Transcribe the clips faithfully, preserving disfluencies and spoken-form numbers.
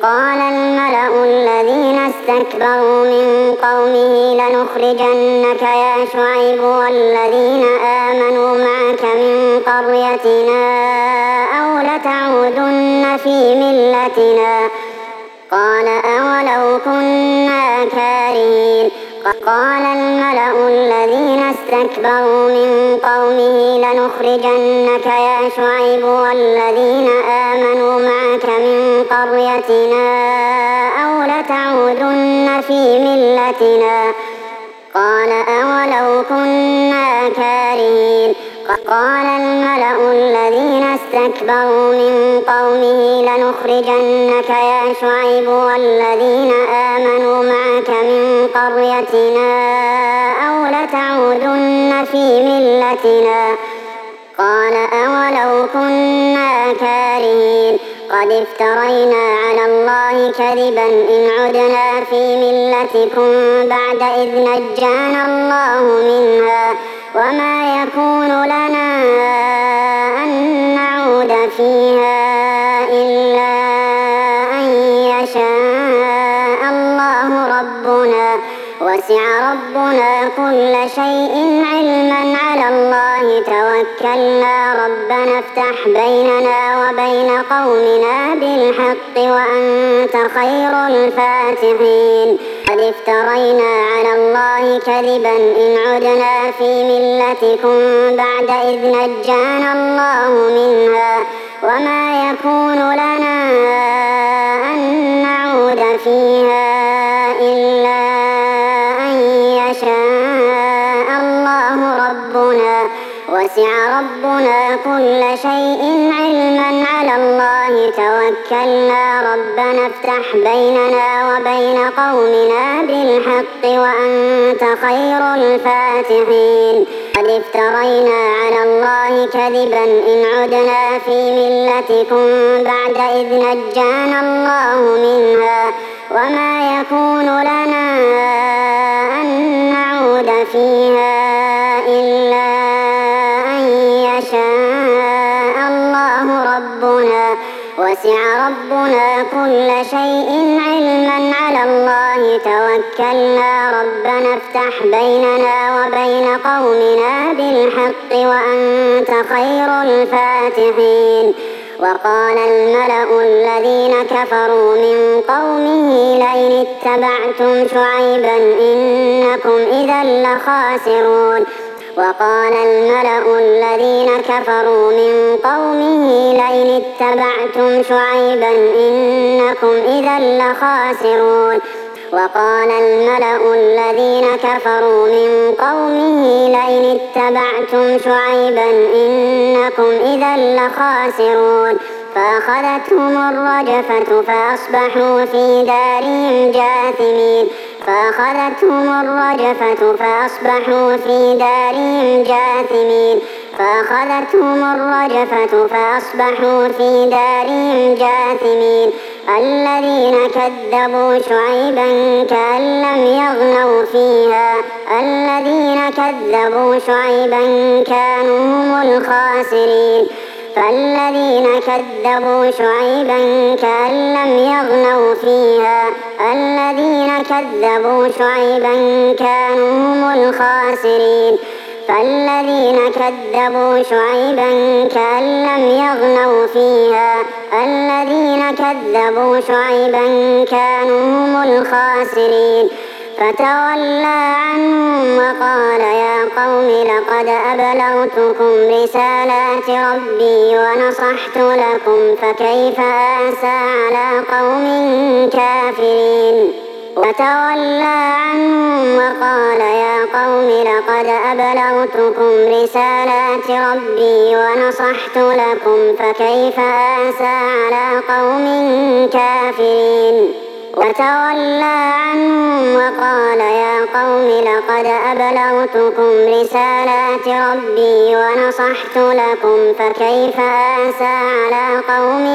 قال الملأ الذين استكبروا من قومه لنخرجنك يا شعيب والذين آمنوا معك من قريتنا أو لتعودن في ملتنا قال أولو كنا كارهين قال الملأ الذين استكبروا من قومه لنخرجنك يا شعيب والذين آمنوا معك من قريتنا أو لتعودن في ملتنا قال أولو كنا كارهين قال الملأ الذين استكبروا من قومه لنخرجنك يا شعيب والذين آمنوا معك من قريتنا أو لتعودن في ملتنا قال أولو كنا كارهين قد افترينا على الله كذبا إن عدنا في ملتكم بعد إذ نجانا الله منها وما يكون لنا أن نعود فيها إلا أن يشاء الله ربنا وسع ربنا كل شيء علما على الله توكلنا ربنا افتح بيننا وبين قومنا بالحق وأنت خير الفاتحين قد افترينا على الله كذبا إن عدنا في ملتكم بعد إذ نجانا الله منها وما يكون لنا أن نعود فيها إلا أن يشاء الله ربنا وسع ربنا كل شيء علما على الله توكلنا ربنا افتح بيننا وبين قومنا بالحق وأنت خير الفاتحين قد افترينا على الله كذبا إن عدنا في ملتكم بعد إذ نجانا الله منها وما يكون لنا أن نعود فيها إلا أن يشاء الله ربنا وسع ربنا كل شيء علما على الله توكلنا ربنا افتح بيننا وبين قومنا بالحق وأنت خير الفاتحين وقال الملأ الذين كفروا من قومه لئن اتبعتم شعيبا إنكم إذا لخاسرون وقال الملأ الذين كفروا من قومه لئن اتبعتم شعيبا إنكم إذا لخاسرون وقال الملأ الذين كفروا من قومه لئن اتبعتم شعيبا إنكم إذا لخاسرون فأخذتهم الرجفة فأصبحوا في دارهم جاثمين فأخذتهم الرجفة فأصبحوا في دارهم جاثمين فأخذتهم الرجفة فأصبحوا في دارهم جاثمين الذين كذبوا شعيبا كأن لم يغنوا فيها الذين كذبوا شعيبا كانوا هم الخاسرين فالذين كذبوا شعيبا كأن لم يغنوا فيها الذين كذبوا شعيبا كانوا هم الخاسرين فالذين كذبوا شعيبا كأن لم يغنوا فيها الذين كذبوا شعيبا كانوا هم الخاسرين فتولى عنهم وقال يا قوم لقد أبلغتكم رسالات ربي ونصحت لكم فكيف آسى على قوم كافرين وتولى عنهم وقال يا قوم لقد أبلغتكم رسالات ربي ونصحت لكم فكيف آسى على قوم كافرين وتولى عنهم وقال يا قوم لقد أبلغتكم رسالات ربي ونصحت لكم فكيف آسى على قوم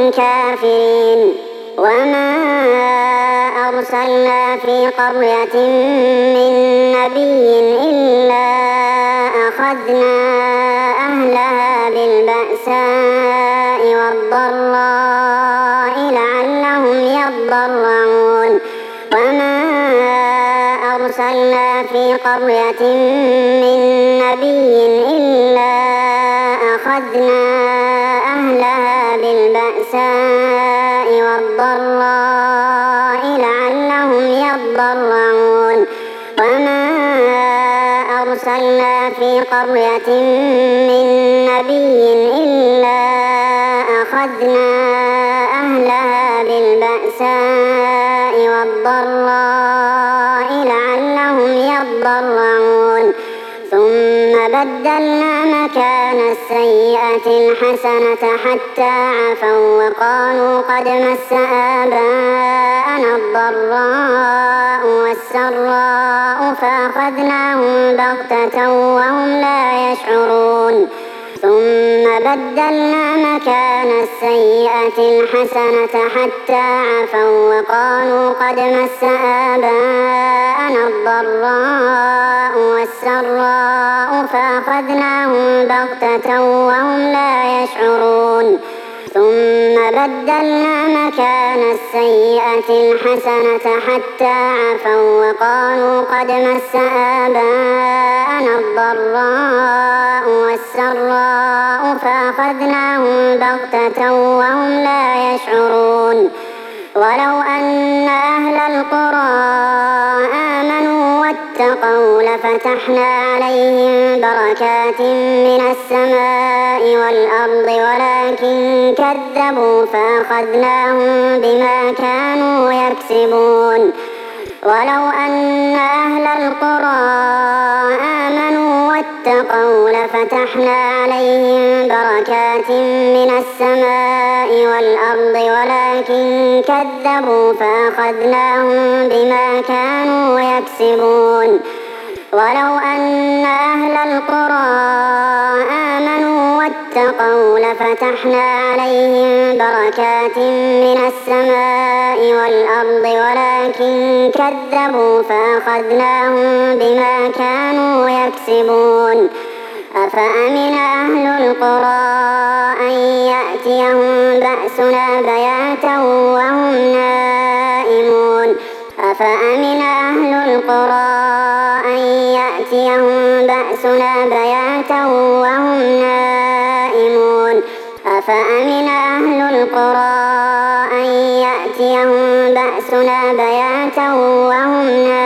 كافرين وما أرسلنا في قرية من نبي إلا أخذنا أهلها بالبأساء والضراء لعلهم يضرعون وما أرسلنا في قرية من نبي إلا أخذنا أهلها بالبأساء والضراء لعلهم يضرعون وما أرسلنا في قرية من نبي إلا أخذنا أهلها بالبأساء والضراء لعلهم يضرعون ثم بدلنا مكان السيئة الحسنة حتى عفوا وقالوا قد مس آباءنا الضراء والسراء فأخذناهم بغتة وهم لا يشعرون ثم بدلنا مكان السيئة الحسنة حتى عفوا وقالوا قد مس آباءنا الضراء والسراء فأخذناهم بغتة وهم لا يشعرون ثم بدلنا مكان السيئة الحسنة حتى عفوا وقالوا قد مس آباءنا الضراء والسراء فأخذناهم بغتة وهم لا يشعرون ولو أن أهل القرى آمنوا واتقوا لفتحنا عليهم بركات من السماء والأرض ولكن كذبوا فأخذناهم بما كانوا يكسبون ولو أن أهل القرى آمنوا واتقوا لفتحنا عليهم بركات من السماء والأرض ولكن كذبوا فأخذناهم بما كانوا يكسبون ولو أن أهل القرى آمنوا واتقوا لفتحنا عليهم بركات من السماء والأرض ولكن كذبوا فأخذناهم بما كانوا يكسبون أفأمن أهل القرى أن يأتيهم بأسنا بياتا وهم نائمون أفأمن أهل القرى أن يأتيهم بأسنا بياتا وهم نائمون أفأمن أهل القرى أن يأتيهم بأسنا بياتا وهم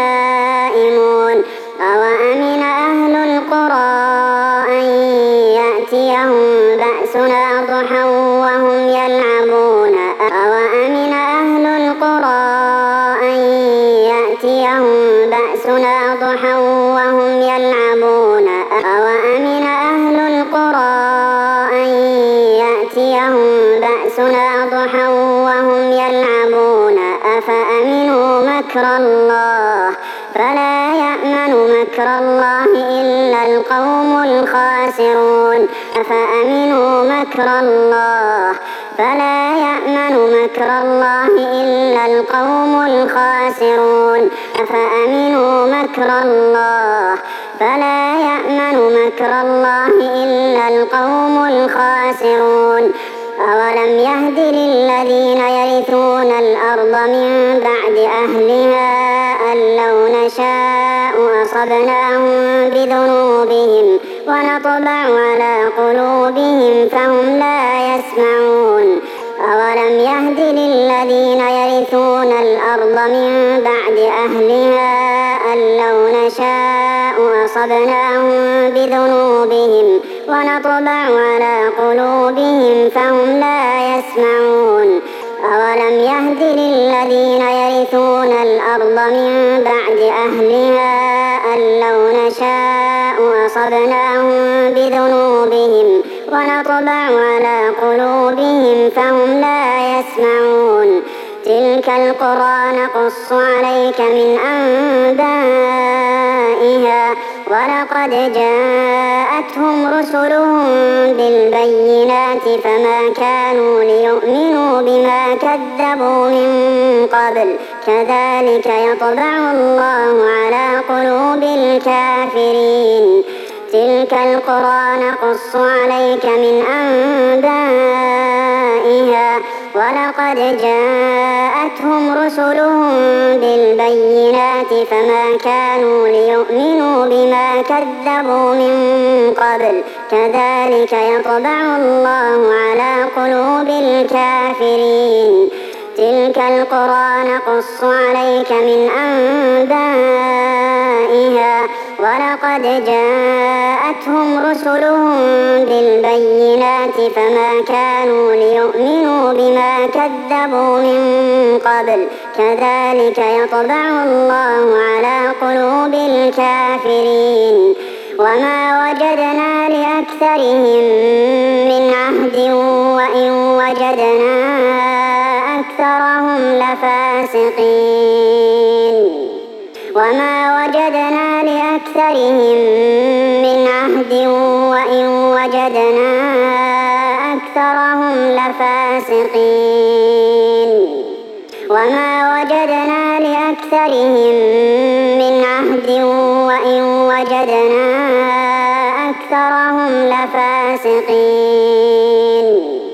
نائمون أوأمن أهل القرى أن يأتيهم بأسنا ضحى وهم يلعبون أوأمن أهل القرى أن يأتيهم بأسنا ضحى وهم يلعبون أوأمن أهل القرى أن يأتيهم بأسنا ضحى وهم يلعبون أفأمنوا مكر الله فلا يأمن مكر الله إلا القوم الخاسرون أفأمنوا مكر الله فلا يأمن مكر الله إلا القوم الخاسرون أفأمنوا مكر الله فلا يأمن مكر الله إلا القوم الخاسرون أولم يهد للذين يرثون الأرض من بعد أهلها أن لو نشاء أصبناهم بذنوبهم ونطبع على قلوبهم فهم لا يسمعون أولم يهد للذين يرثون الأرض من بعد أهلها أن لو نشاء أصبناهم بذنوبهم ونطبع على قلوبهم فهم لا يسمعون أولم يهد للذين يرثون الأرض من بعد أهلها أن لو نشاء أصبناهم بذنوبهم ونطبع على قلوبهم فهم لا يسمعون تلك القرى نقص عليك من أنبائها ولقد جاءتهم رسلهم بالبينات فما كانوا ليؤمنوا بما كذبوا من قبل كذلك يطبع الله على قلوب الكافرين تلك القرى نقص عليك من أنبائها ولقد جاءتهم رسلهم بالبينات فما كانوا ليؤمنوا بما كذبوا من قبل كذلك يطبع الله على قلوب الكافرين. تلك القرى نقص عليك من أنبائها ولقد جاءتهم رسلهم بالبينات فما كانوا ليؤمنوا بما كذبوا من قبل كذلك يطبع الله على قلوب الكافرين. وما وجدنا لأكثرهم من عهد وإن وجدنا أكثرهم لفاسقين. وما وجدنا لأكثرهم من عهد وإن وجدنا أكثرهم لفاسقين. وما وجدنا لأكثرهم من عهد وإن وجدنا أكثرهم لفاسقين.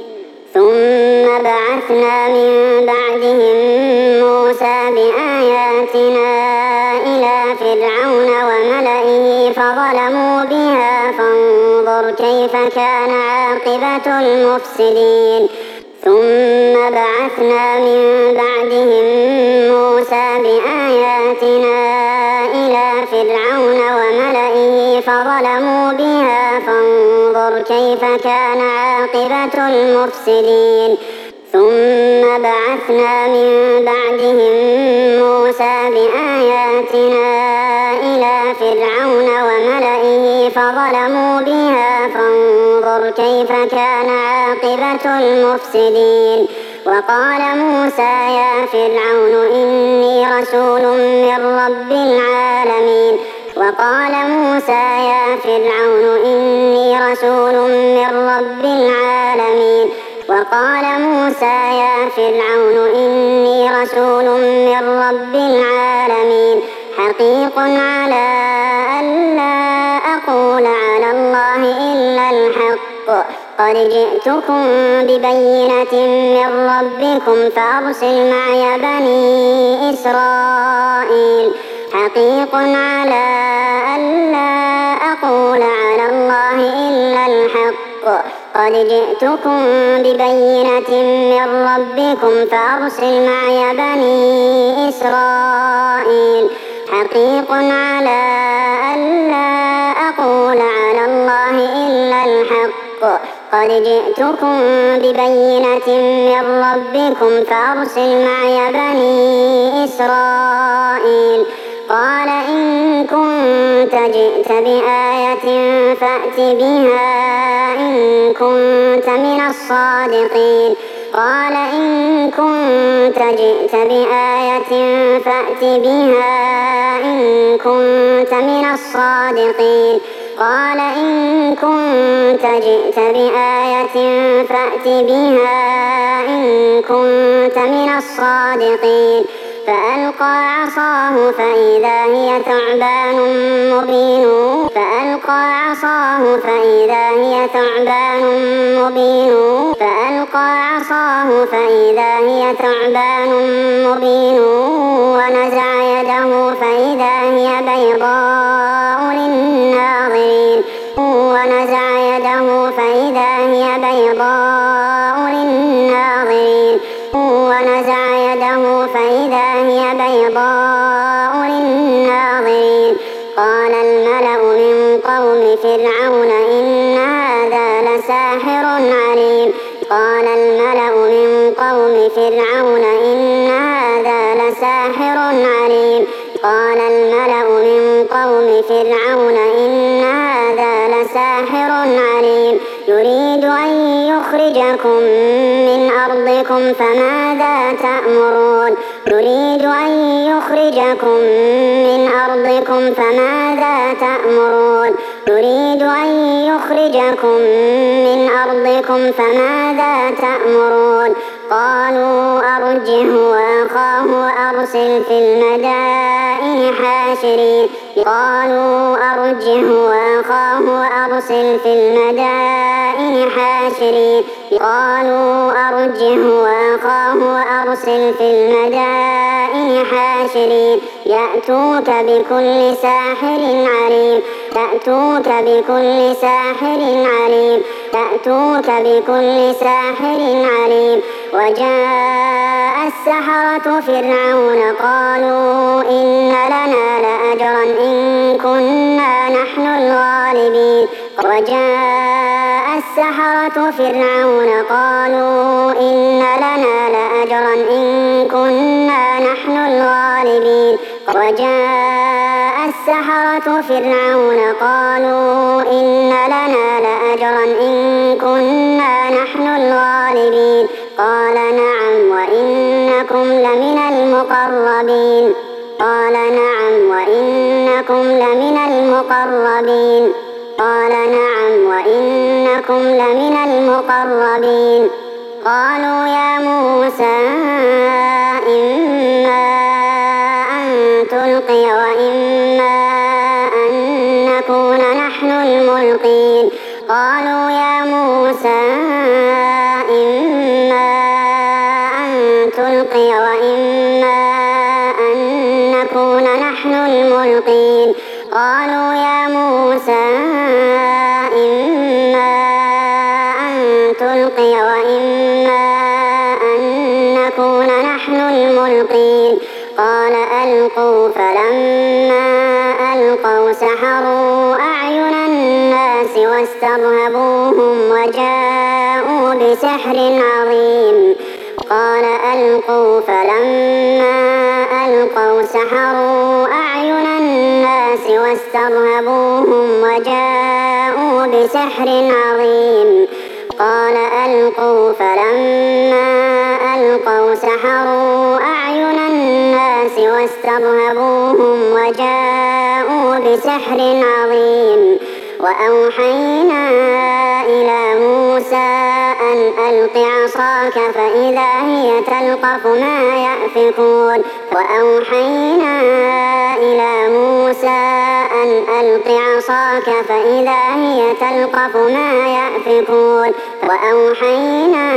ثم بعثنا من بعدهم موسى بآياتنا إلى فرعون وملئه فظلموا بها فانظر كيف كان عاقبة المفسدين. ثم بعثنا من بعدهم موسى بآياتنا إلى فرعون وملئه فظلموا بها فانظر كيف كان عاقبة المفسدين. ثم بعثنا من بعدهم موسى بآياتنا إلى فرعون وملئه فظلموا بها فانظر كيف كان عاقبة المفسدين. وقال موسى يا فرعون إني رسول من رب العالمين. وقال موسى يا فرعون إني رسول من رب العالمين. وقال موسى يا فرعون إني رسول من رب العالمين حقيق على ألا أقول على الله إلا الحق قد جئتكم ببينة من ربكم فأرسل معي بني إسرائيل حقيق على ألا أقول على الله إلا الحق قد جئتكم ببينة من ربكم فأرسل معي بني إسرائيل حقيق على ألا أقول على الله إلا الحق قد جئتكم ببينة من ربكم فأرسل معي بني إسرائيل. قال إن كنت جئت بآية فأت بها إن كنت من الصادقين. قال إن كنت جئت بآية فأت بها إن كنت من الصادقين. قال إن كنت جئت بآية فأت بها إن كنت من الصادقين. فألقى عصاه فإذا هي ثعبان مبين. فألقى عصاه فإذا هي ثعبان مبين. فألقى عصاه فإذا هي ثعبان مبين. ونزع يده فإذا هي بيضاء للناظرين. ونزع يده فإذا هي بيضاء للناظرين. ونزع يده فإذا هي بيضاء للناظرين. قال الملأ من قوم فرعون إن هذا لساحر عليم. قال الملأ من قوم فرعون إن هذا لساحر عليم. قال الملأ من قوم فرعون إن هذا لساحر عليم يريد أن يخرجكم من أرضكم فماذا تأمرون. يريد أن يخرجكم من أرضكم فماذا تأمرون. يريد أن يخرجكم من أرضكم فماذا تأمرون. قالوا أرجه وأخاه وأرسل في المدائن حاشرين قالوا أرجه وأخاه وأرسل في المدائن حاشرين قالوا أرجه وأخاه وأرسل في المدائن حاشرين يأتوك بكل ساحر عليم يأتوك بكل ساحر عليم يأتوك بكل ساحر عليم وجاء السحرة فرعون قالوا إن لنا لأجرا إن كنا نحن الغالبين وجاء السحرة فرعون قالوا إن لنا لأجرا إن كنا نحن الغالبين وجاء السحرة فرعون قالوا إن لنا لأجرا إن كنا نحن الغالبين قال نعم وإنكم لمن المقربين قال نعم وإنكم لمن المقربين قال نعم وإنكم لمن المقربين قالوا يا موسى إما أن تلقي وإما أن نكون نحن الملقين قالوا يا موسى إما أن تلقي وإما أن نكون نحن الملقين قالوا يا موسى إما أن تلقي وإما أن نكون نحن الملقين قال ألقوا فلما ألقوا سحروا أعين الناس واسترهبوهم وجاءوا بسحر عظيم قال ألقوا فلما ألقوا سحروا أعين الناس واسترهبوهم وجاءوا بسحر عظيم قال ألقوا فلما ألقوا سحروا أعين الناس واسترهبوهم وجاءوا بسحر عظيم وأوحينا إلى موسى أن ألق عصاك فإذا هي تلقف ما يأفكون وأوحينا إلى موسى أن ألق عصاك فإذا هي تلقف ما يأفكون وأوحينا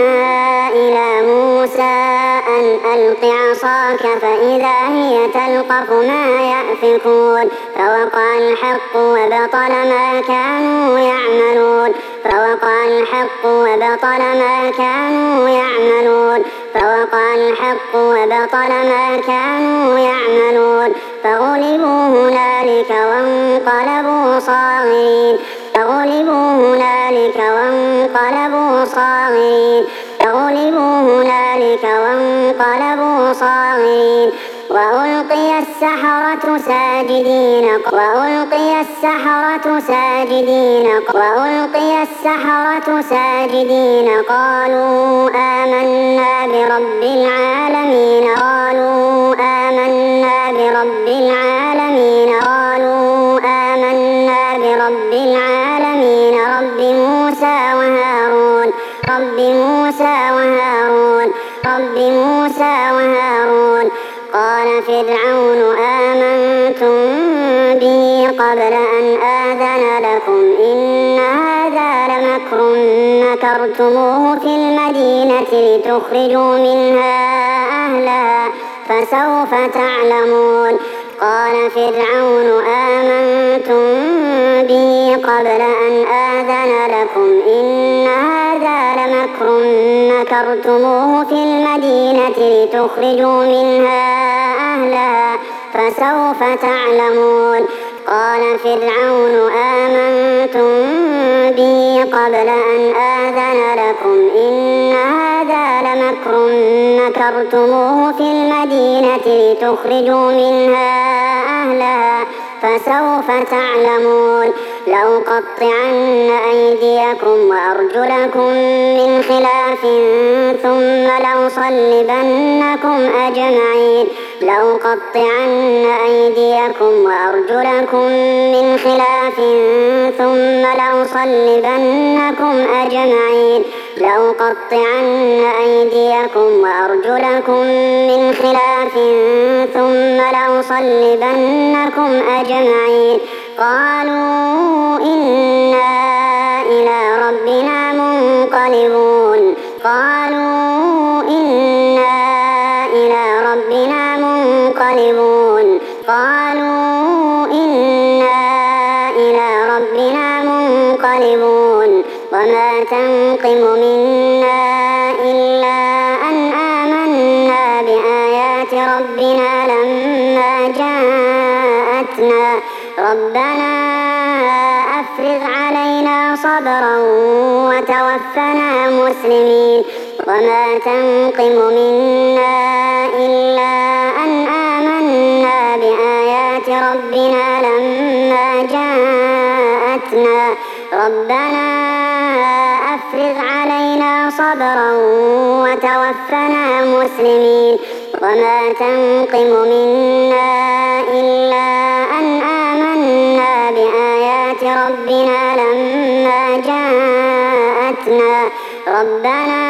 إلى موسى أن ألق عصاك فإذا هي تلقف ما يأفكون فوقع الحق وبطل ما كانوا يعملون فوقع الحق وبطل ما كانوا يعملون فوقع الحق وبطل ما كانوا يعملون فغلبوا هنالك وانقلبوا صاغرين فغلبوا هنالك وانقلبوا صاغرين فغلبوا هنالك وانقلبوا صاغرين وألقي السحرة ساجدين وألقي السحرة ساجدين وألقي السحرة ساجدين قالوا آمنا برب العالمين قالوا آمنا برب العالمين قالوا آمنا برب العالمين رب موسى وهارون رب موسى وهارون رب موسى وهارون قال فرعون آمنتم به قبل أن آذن لكم إن هذا لمكر مكرتموه في المدينة لتخرجوا منها أهلها فسوف تعلمون قال فرعون آمنتم به قبل أن آذن لكم إن هذا لمكر مكرتموه في المدينة لتخرجوا منها أهلها فسوف تعلمون قال فرعون آمنتم به قبل أن آذن لكم إن هذا لمكر مكرتموه في المدينة لتخرجوا منها أهلها فسوف تعلمون لأقطعن أيديكم وأرجلكم من خلاف ثم لأصلبنكم أجمعين لأقطعن أيديكم وأرجلكم من خلاف ثم لأصلبنكم أجمعين لأقطعن أيديكم وأرجلكم من خلاف ثم لأصلبنكم أجمعين قالوا إنا إلى ربنا منقلبون قالوا إنا إلى ربنا منقلبون قالوا إنا إلى ربنا منقلبون وما تنقم منا إلا أن آمنا بآيات ربنا لما جاءتنا ربنا أفرغ علينا صبرا وتوفنا مسلمين وما تنقم منا إلا أن آمنا بآيات ربنا لما جاءتنا ربنا أفرغ علينا صبرا وتوفنا مسلمين وما تنقم منا إلا أن آمنا بآيات ربنا لما جاءتنا ربنا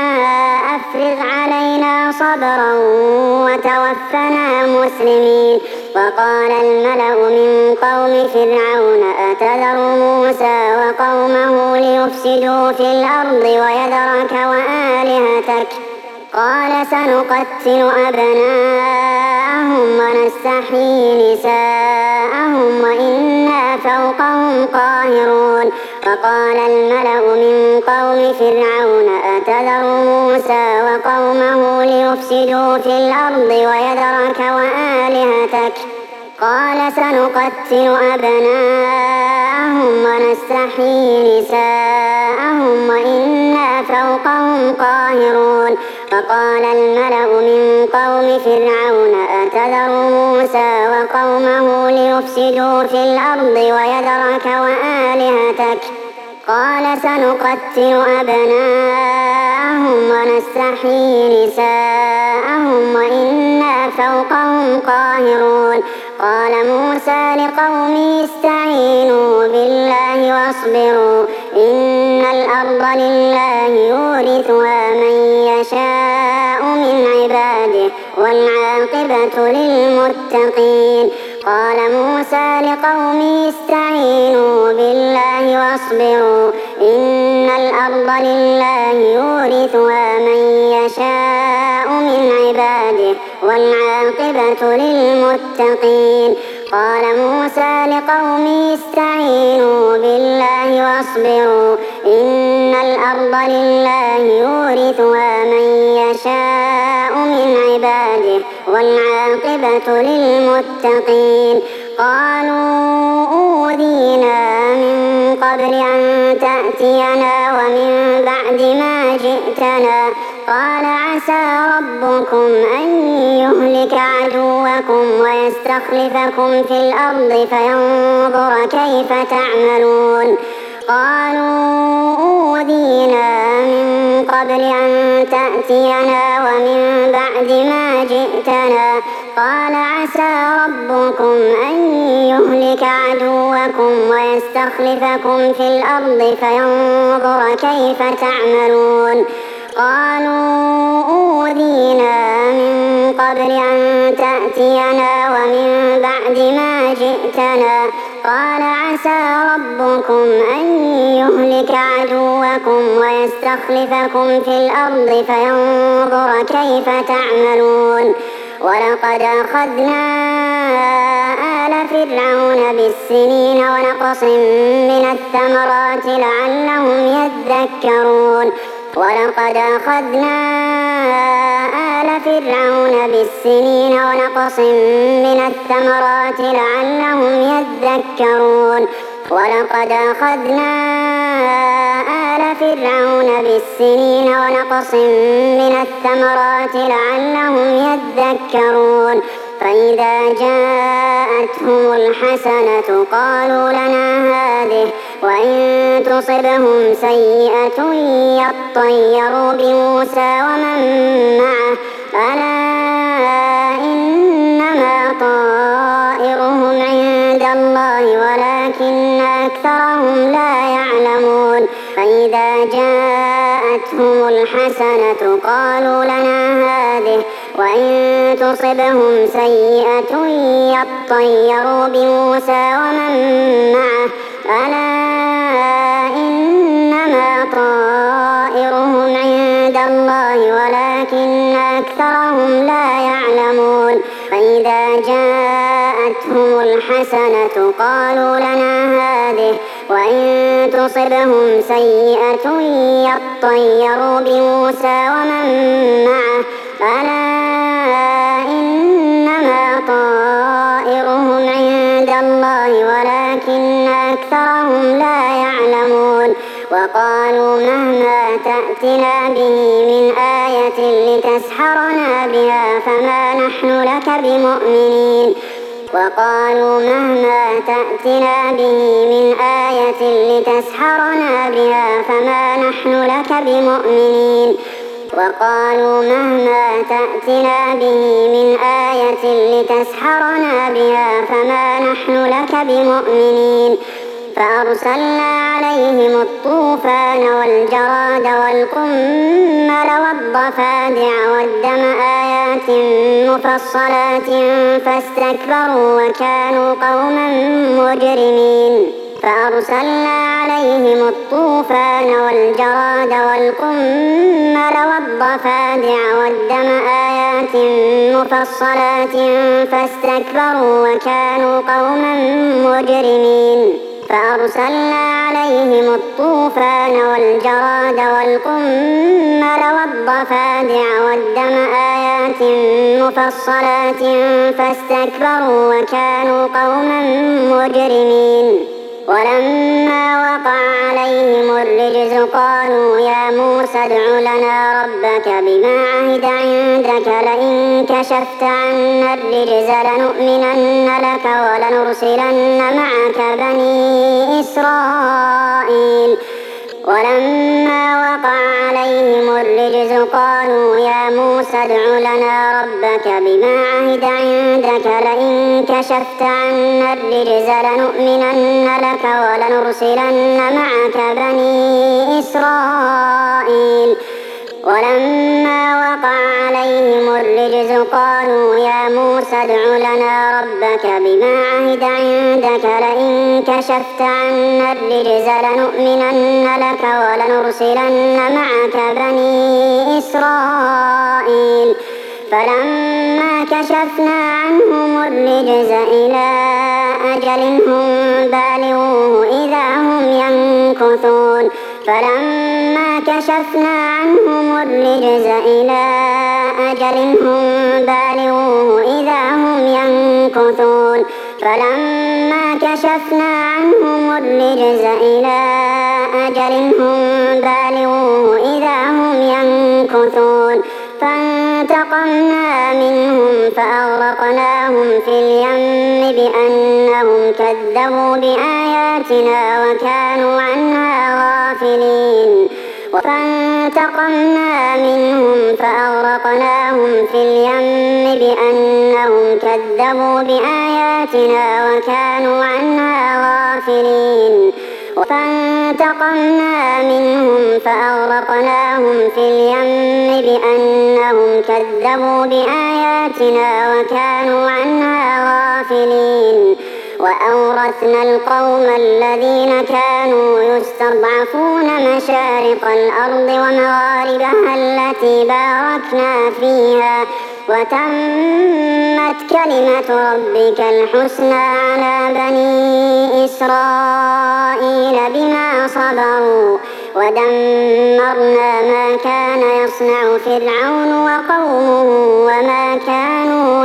أفرغ علينا صبرا وتوفنا مسلمين وقال الملأ من قوم فرعون أتذر موسى وقومه ليفسدوا في الأرض ويذرك وآلهتك قال سنقتل أبناءهم ونستحيي نساءهم وإنا فوقهم قاهرون وقال الملأ من قوم فرعون أتذر موسى وقومه ليفسدوا في الأرض ويذرك وآلهتك قال سنقتل أبناءهم ونستحيي نساءهم وإنا فوقهم قاهرون وقال الملأ من قوم فرعون أتذر موسى وقومه ليفسدوا في الأرض ويذرك وآلهتك قال سنقتل أبناءهم ونستحيي نساءهم وإنا فوقهم قاهرون قال موسى لقومه استعينوا بالله واصبروا إن الأرض لله يورثها من يشاء من عباده والعاقبة للمتقين قال موسى لقومه استعينوا بالله واصبروا إن الأرض لله يورثها من يشاء من عباده والعاقبة للمتقين قال موسى لقومه استعينوا بالله واصبروا إن الأرض لله يورثها من يشاء من عباده والعاقبة للمتقين قالوا أوذينا من قبل أن تأتينا ومن بعد ما جئتنا قال عسى ربكم أن يهلك عدوكم ويستخلفكم في الأرض فينظر كيف تعملون قالوا أوذينا من قبل أن تأتينا ومن بعد ما جئتنا قال عسى ربكم أن يهلك عدوكم ويستخلفكم في الأرض فينظر كيف تعملون قالوا أوذينا من قبل أن تأتينا ومن بعد ما جئتنا قال عسى ربكم أن يهلك عدوكم ويستخلفكم في الأرض فينظر كيف تعملون ولقد أخذنا آل فرعون بالسنين ونقص من الثمرات لعلهم يذكرون ولقد أخذنا آل فرعون بالسنين ونقص من الثمرات لعلهم يذكرون ولقد أخذنا آل فرعون بالسنين ونقص من الثمرات لعلهم يذكرون فإذا جاءتهم الحسنة قالوا لنا هذه وإن تصبهم سيئة يطيروا بموسى ومن معه ألا إنما طائرهم عند الله ولكن أكثرهم لا يعلمون فإذا جاءتهم قالوا لنا هذه وإن تصبهم سيئة يطيروا بموسى ومن معه ألا إنما طائرهم عند الله ولكن أكثرهم لا يعلمون فإذا جاءتهم الحسنة قالوا لنا هذه وإن تصبهم سيئة يطيروا بموسى ومن معه ألا إنما طائرهم عند الله ولكن أكثرهم لا يعلمون وقالوا مهما تأتنا به من آية لتسحرنا بها فما نحن لك بمؤمنين وقالوا مهما تأتنا به من آية لتسحرنا بها فما نحن لك بمؤمنين وقالوا مهما تأتنا به من آية لتسحرنا بها فما نحن لك بمؤمنين فأرسلنا عليهم الطوفان والجراد والقمل والضفادع والدم آيات مفصلات فاستكبروا وكانوا قوما مجرمين فأرسلنا عليهم الطوفان والجراد والقمل والضفادع والدم آيات مفصلات فاستكبروا وكانوا قوما مجرمين فأرسلنا عليهم الطوفان والجراد والقمل والضفادع والدم آيات مفصلات فاستكبروا وكانوا قوما مجرمين ولما وقع عليهم الرجز قالوا يا موسى ادع لنا ربك بما عهد عندك لئن كشفت عنا الرجز لنؤمنن لك ولنرسلن معك بني إسرائيل ولما وقع عليهم الرجز قالوا يا موسى ادع لنا ربك بما عهد عندك لئن كشفت عنا الرجز لنؤمنن لك ولنرسلن معك بني إسرائيل ولما وقع عليهم الرجز قالوا يا موسى ادع لنا ربك بما عهد عندك لئن كشفت عنا الرجز لنؤمنن لك ولنرسلن معك بني إسرائيل فلما كشفنا عنهم الرجز إلى أجل هم بالغوه إذا هم ينكثون فلما كشفنا عنهم الرجز إلى أجل هم بالغوه إذا هم ينكثون فلما كشفنا عنهم الرجز إلى أجل هم بالغوه إذا هم ينكثون فانتقمنا منهم فأغرقناهم في اليم بأنهم كذبوا بآياتنا وكانوا عنها غافلين فانتقمنا منهم فأغرقناهم في اليم بأنهم كذبوا بآياتنا وكانوا عنها غافلين فانتقمنا منهم فأغرقناهم في اليم بأنهم كذبوا بآياتنا وكانوا عنها غافلين وأورثنا القوم الذين كانوا يستضعفون مشارق الأرض ومغاربها التي باركنا فيها وتمت كلمة ربك الحسنى على بني إسرائيل بما صبروا ودمرنا ما كان يصنع فرعون وقومه وما كانوا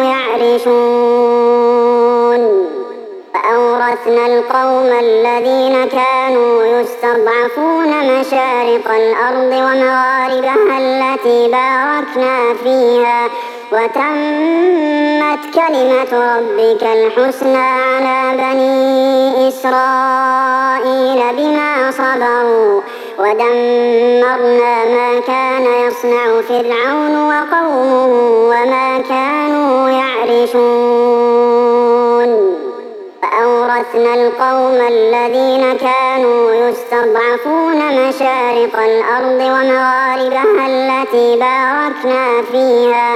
يعرشون فأورثنا القوم الذين كانوا يستضعفون مشارق الأرض ومغاربها التي باركنا فيها وتمت كلمة ربك الحسنى على بني إسرائيل بما صبروا ودمرنا ما كان يصنع فرعون وقومه وما كانوا يعرشون وأورثنا القوم الذين كانوا يستضعفون مشارق الأرض ومغاربها التي باركنا فيها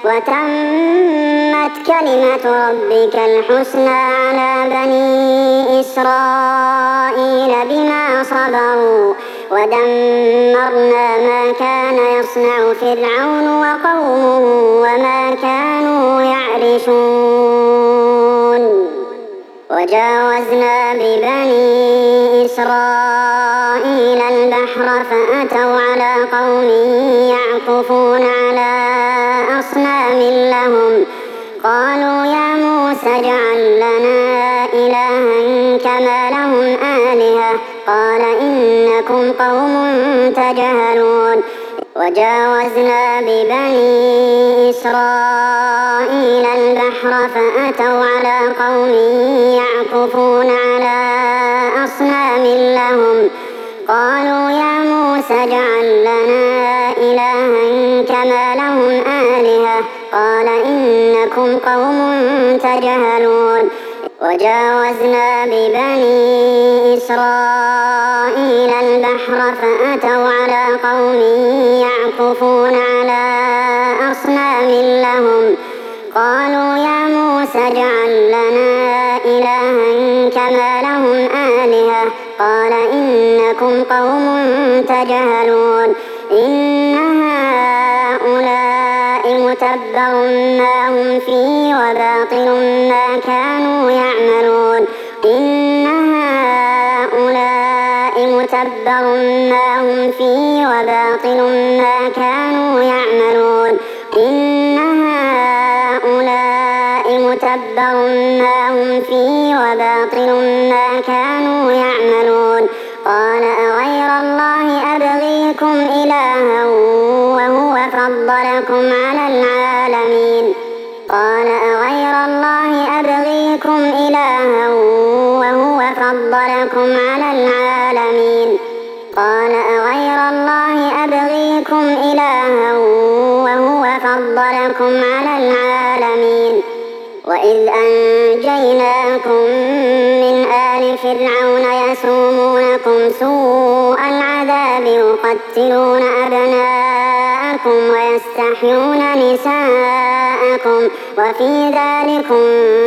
وتمت كلمة ربك الحسنى على بني إسرائيل بما صبروا ودمرنا ما كان يصنع فرعون وقومه وما كانوا يعرشون وجاوزنا ببني إسرائيل البحر فأتوا على قوم يعكفون على أصنام لهم قالوا يا موسى اجعل لنا إلها كما لهم آلهة قال إنكم قوم تجهلون وجاوزنا ببني إسرائيل البحر فأتوا على قوم يعكفون على أصنام لهم قالوا يا موسى اجعل لنا إلها كما لهم آلهة قال إنكم قوم تجهلون وجاوزنا ببني إسرائيل البحر فأتوا على قوم يعكفون على أصنام لهم قالوا يا موسى اجعل لنا إلها كما لهم آلهة قال إنكم قوم تجهلون إن هؤلاء متبر ما هم فيه وباطل ما كانوا يعملون إن هؤلاء متبر ما هم فيه وباطل ما كانوا يعملون إن هؤلاء متبر ما هم فيه وباطل ما كانوا يعملون قال أغير الله أبغيكم إلها وهو فضلكم على العالمين قال أغير الله أبغيكم إلها وهو فضلكم على العالمين قال أغير الله أبغيكم إلها وهو فضلكم على العالمين وإذ أنجيناكم من آل فرعون يسومونكم سوء العذاب يقتلون أبناءكم ويستحيون نساءكم وفي ذلكم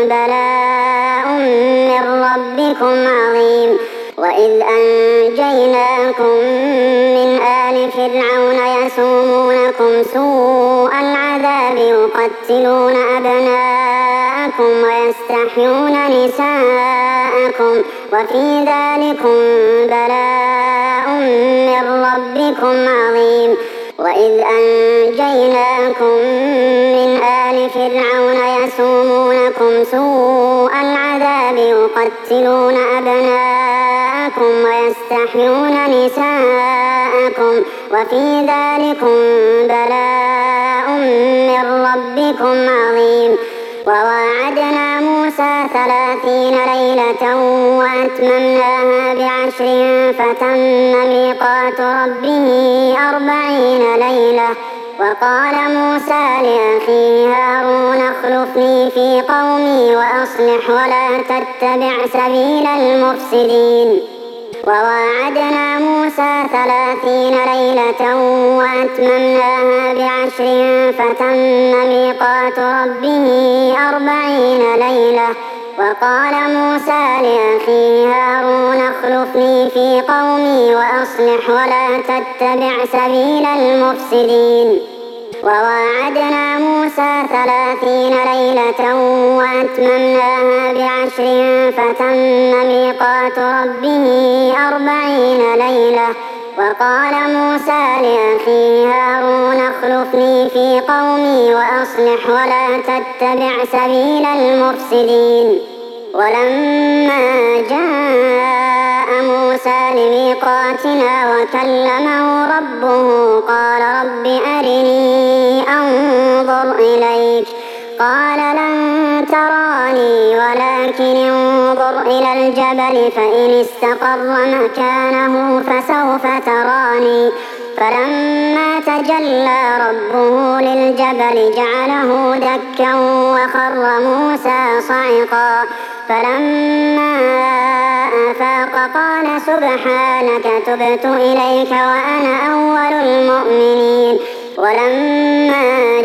بلاء من ربكم عظيم وإذ أنجيناكم من آل فرعون يسومونكم سوء العذاب يقتلون أبناءكم ويستحيون نساءكم وفي ذلكم بلاء من ربكم عظيم وإذ أنجيناكم من آل فرعون يسومونكم سوء العذاب يقتلون أبناءكم ويستحيون نساءكم وفي ذلكم بلاء من ربكم عظيم وواعدنا موسى ثلاثين ليلة وأتممناها بعشر فتم ميقات ربه أربعين ليلة وقال موسى لأخيه هارون اخلفني في قومي وأصلح ولا تتبع سبيل المفسدين وواعدنا موسى ثلاثين ليلة وأتممناها بعشر فتم ميقات ربه أربعين ليلة وقال موسى لأخيه هارون اخلفني في قومي وأصلح ولا تتبع سبيل المفسدين وواعدنا موسى ثلاثين ليلة وأتممناها بعشر فتم ميقات ربه أربعين ليلة وقال موسى لأخيه هارون اخلفني في قومي وأصلح ولا تتبع سبيل المفسدين ولما جاء موسى لميقاتنا وكلمه ربه قال رب أرني أنظر إليك قال لن تراني ولكن انظر إلى الجبل فإن استقر مكانه فسوف تراني فلما تجلى ربه للجبل جعله دكا وخر موسى صعقا فلما آفاق قال سبحانك تبت إليك وأنا أول المؤمنين. ولما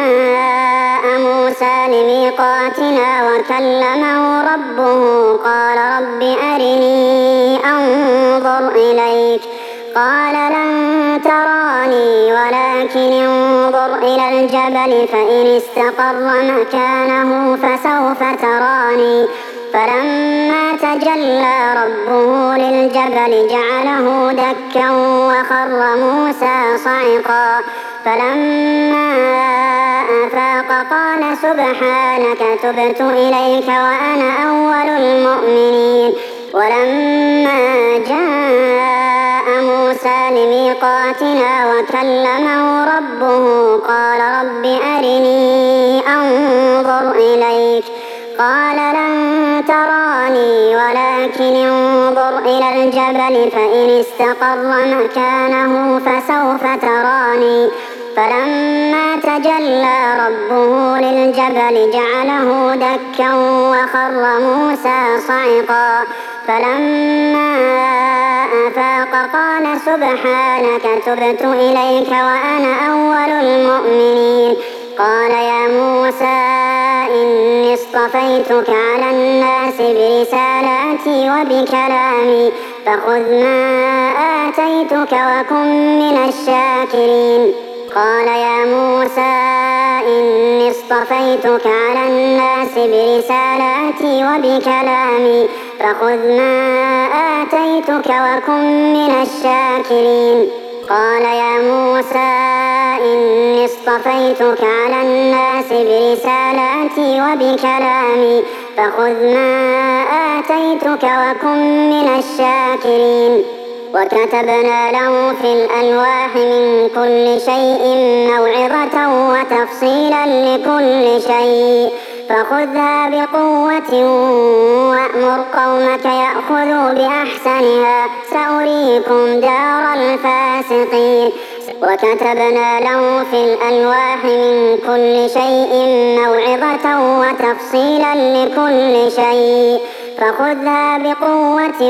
جاء موسى لميقاتنا وكلمه ربه قال رب أرني أنظر إليك قال لن تراني ولكن انظر إلى الجبل فإن استقر مكانه فسوف تراني. فلما تجلى ربه للجبل جعله دكا وخر موسى صعقا فلما آفاق قال سبحانك تبت إليك وأنا أول المؤمنين. ولما جاء موسى لميقاتنا وكلمه ربه قال رب أرني أنظر إليك قال لن تراني ولكن انظر إلى الجبل فإن استقر مكانه فسوف تراني. فلما تجلى ربه للجبل جعله دكا وخر موسى صعقا فلما آفاق قال سبحانك تبت إليك وأنا أول المؤمنين. قال يا موسى إني اصطفيتك على الناس برسالاتي وبكلامي فخذ ما آتيتك وكن من الشاكرين. قال يا موسى إني اصطفيتك على الناس برسالاتي وبكلامي فخذ ما آتيتك وكن من الشاكرين. قال يا موسى إني اصطفيتك على الناس برسالاتي وبكلامي فخذ ما آتيتك وكن من الشاكرين. وكتبنا له في الألواح من كل شيء موعظة وتفصيلا لكل شيء فخذها بقوة وأمر قومك يأخذوا بأحسنها سأريكم دار الفاسقين. وكتبنا له في الألواح من كل شيء موعظة وتفصيلا لكل شيء فخذها بقوة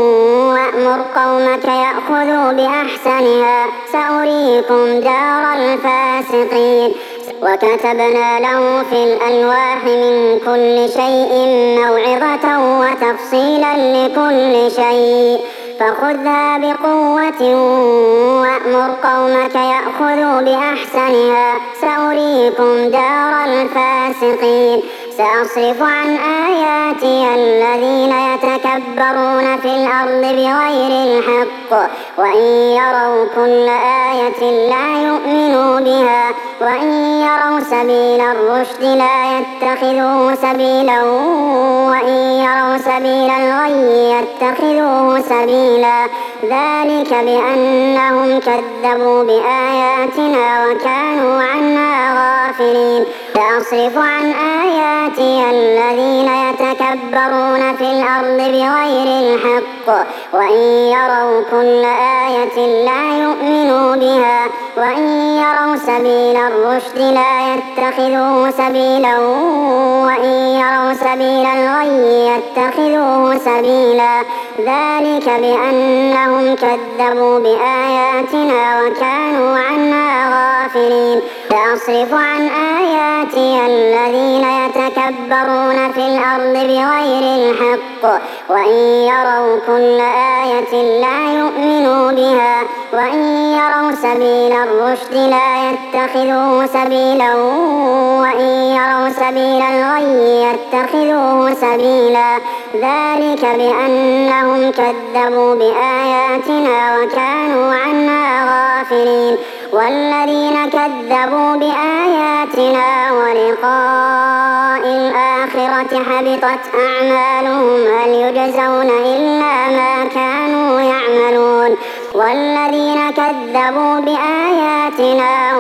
وأمر قومك يأخذوا بأحسنها سأريكم دار الفاسقين. وكتبنا له في الألواح من كل شيء موعظة وتفصيلا لكل شيء فخذها بقوة وأمر قومك يأخذوا بأحسنها سأريكم دار الفاسقين. سأصرف عن آياتي الذين يتكبرون في الأرض بغير الحق وإن يروا كل آية لا يؤمنوا بها وإن يروا سبيل الرشد لا يتخذوه سبيلا وإن يروا سبيل الغي يتخذوه سبيلا ذلك بأنهم كذبوا بآياتنا وكانوا عنها غافلين. سأصرف عن آياتي الذين يتكبرون في الأرض بغير الحق وإن يروا كل آية لا يؤمنوا بها وإن يروا سبيل الرشد لا يتخذوه سبيلا وإن يروا سبيل الغي يتخذوه سبيلا ذلك بأنهم كذبوا بآياتنا وكانوا عنها غافلين. سأصرف عن آياتي الذين يتكبرون في الأرض بغير الحق وإن يروا كل آية لا يؤمنوا بها وإن يروا سبيل الرشد لا يتخذوه سبيلا وإن يروا سبيل الغي يتخذوه سبيلا ذلك بأنهم كذبوا بآياتنا وكانوا عنها غافلين. والذين كذبوا بآياتنا ولقاء الآخرة حبطت أعمالهم هل يجزون إلا ما كانوا يعملون. والذين كذبوا بآياتنا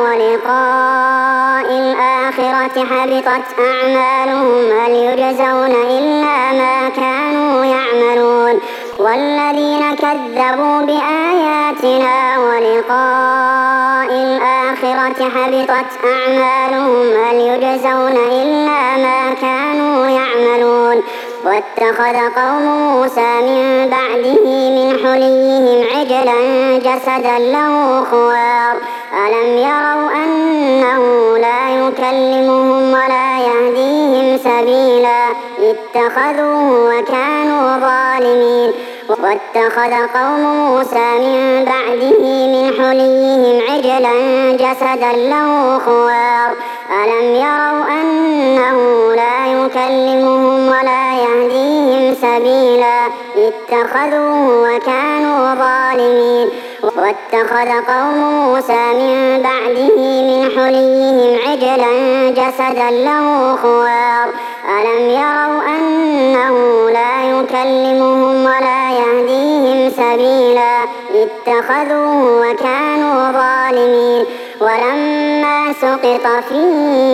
ولقاء الآخرة حبطت أعمالهم هل يجزون إلا ما كانوا يعملون. والذين كذبوا بآياتنا ولقاء الآخرة حبطت أعمالهم هل يجزون إلا ما كانوا يعملون واتخذ قوم موسى من بعده من حليهم عجلا جسدا له خوار ألم يروا أنه لا يكلمهم ولا يهديهم سبيلا اتخذوه وكانوا ظالمين واتخذ قوم موسى من بعده من حليهم عجلا جسدا له خوار ألم يروا أنه لا يكلمهم ولا يهديهم سبيلا اتخذوه وكانوا ظالمين واتخذ قوم موسى من بعده من حليهم عجلا جسدا له خوار ألم يروا أنه لا يكلمهم ولا يهديهم سبيلا اتخذوه وكانوا ظالمين ولما سقط في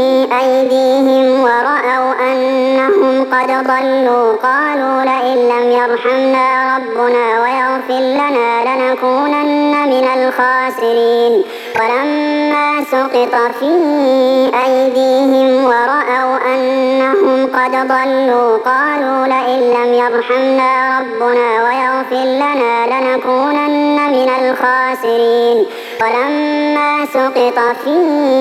أيديهم ورأوا أنهم قد ضلوا قالوا لئن لم يرحمنا ربنا ويغفر لنا لنكونن من الخاسرين ولما سقط في أيديهم ورأوا أنهم قد ضلوا قالوا لئن لم يرحمنا ربنا ويغفر لنا لنكونن من الخاسرين ولما سقط في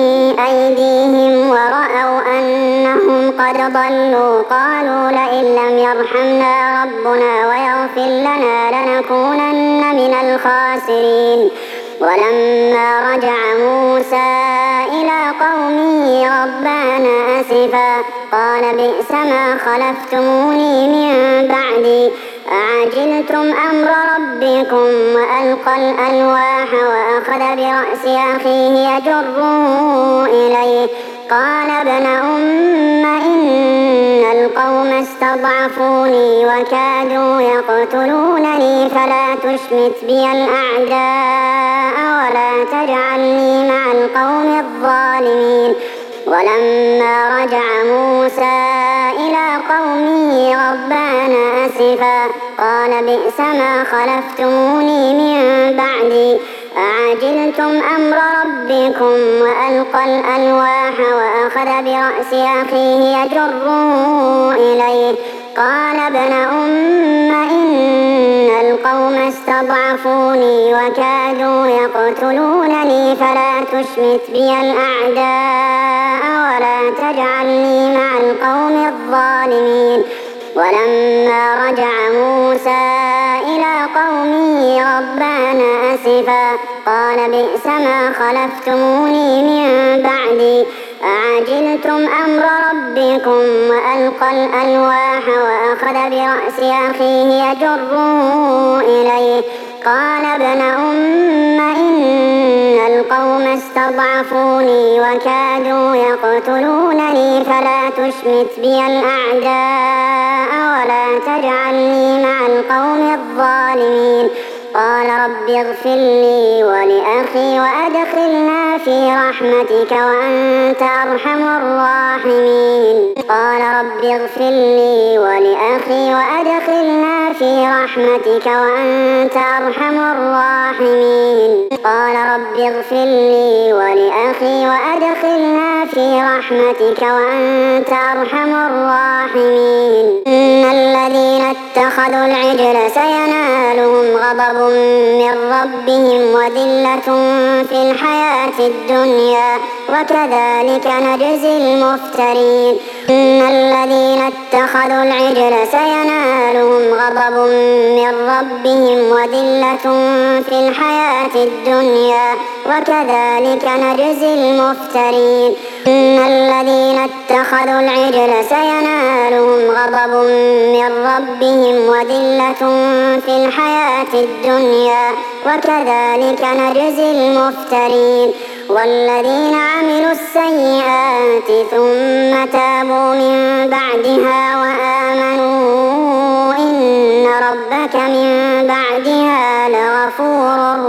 أيديهم ورأوا أنهم قد ضلوا قالوا لئن لم يرحمنا ربنا ويغفر لنا لنكونن من الخاسرين ولما رجع موسى إلى قومه غضبان أسفا قال بئس ما خلفتموني من بعدي أعجلتم أمر ربكم وألقى الألواح وأخذ برأس أخيه يجره إليه قال ابن أم إن القوم استضعفوني وكادوا يقتلونني فلا تشمت بي الأعداء ولا تجعلني مع القوم الظالمين ولما رجع موسى إلى قومه غضبان أسفا قال بئس ما خلفتموني من بعدي أعجلتم أمر ربكم وألقى الألواح وأخذ برأس أخيه يجره إليه قال ابن أم إن القوم استضعفوني وكادوا يقتلونني فلا تشمت بي الأعداء ولا تجعلني مع القوم الظالمين ولما رجع موسى إلى قومه غضبان أسفا قال بئس ما خلفتموني من بعدي أعجلتم أمر ربكم وألقى الألواح وأخذ برأس أخيه يجره إليه قال ابن أم إن القوم استضعفوني وكادوا يقتلونني فلا تشمت بي الأعداء ولا تجعلني مع القوم الظالمين قال رب اغفر لي ولأخي وأدخلنا في رحمتك وأنت أرحم الراحمين قال رب اغفر لي ولأخي وأدخلنا في رحمتك وأنت أرحم الراحمين قال رب اغفر لي ولأخي وأدخلنا في رحمتك وأنت أرحم الراحمين إن الذين اتخذوا العجل سينالهم غضب من ربهم وذلة في الحياة الدنيا وكذلك نجزي المفترين إن الذين اتخذوا العجل سينالهم غضب من ربهم وذلة في الحياة الدنيا وكذلك نجزي المفترين إن الذين اتخذوا العجل سينالهم غضب من ربهم وذلة في الحياة الدنيا وكذلك نجزي المفترين والذين عملوا السيئات ثم تابوا من بعدها وآمنوا إن ربك من بعدها لغفور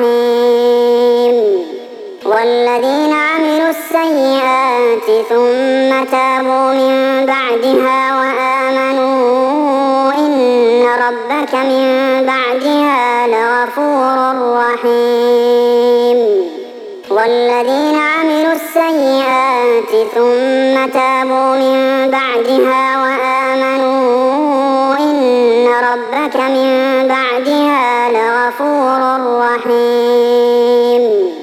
رحيم والذين عملوا السيئات ثم تابوا من بعدها وآمنوا إن ربك من بعدها لغفور رحيم. والذين عملوا السيئات ثم تابوا من بعدها وآمنوا إن ربك من بعدها لغفور رحيم.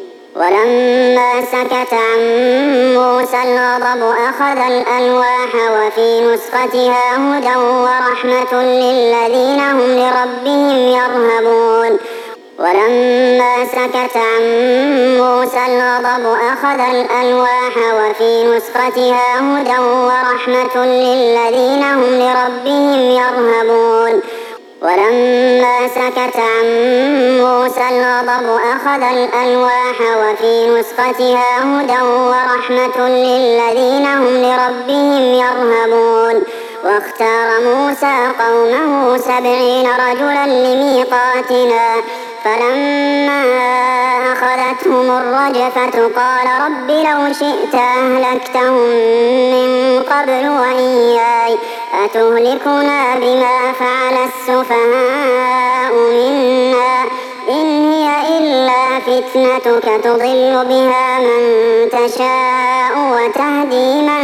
ولما سكت عن موسى الغضب أخذ الألواح وفي نسختها هدى ورحمة للذين هم لربهم يرهبون. ولما سكت عن موسى الغضب أخذ الألواح وفي نسختها هدى ورحمة للذين هم لربهم يرهبون. ولما سكت عن موسى الغضب أخذ الألواح وفي نسختها هدى ورحمة للذين هم لربهم يرهبون. واختار موسى قومه سبعين رجلا لميقاتنا فلما أخذتهم الرجفة قال رب لو شئت أهلكتهم من قبل وإياي أتهلكنا بما فعل السفهاء منا إن هي إلا فتنتك تضل بها من تشاء وتهدي من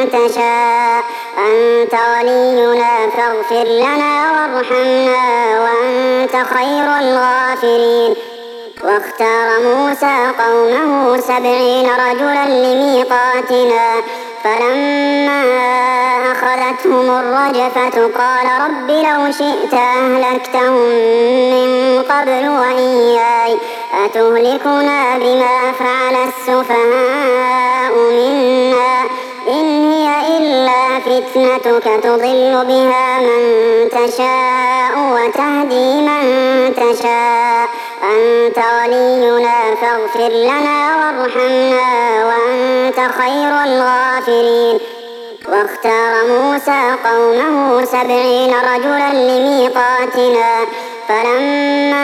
تشاء أنت ولينا فاغفر لنا وارحمنا وأنت خير الغافرين. واختار موسى قومه سبعين رجلا لميقاتنا فلما أخذتهم الرجفة قال رب لو شئت أهلكتهم من قبل وإياي أتهلكنا بما فعل السفهاء منا إن هي إلا فتنتك تضل بها من تشاء وتهدي من تشاء أنت ولينا فاغفر لنا وارحمنا وأنت خير الغافرين. واختار موسى قومه سبعين رجلا لميقاتنا فلما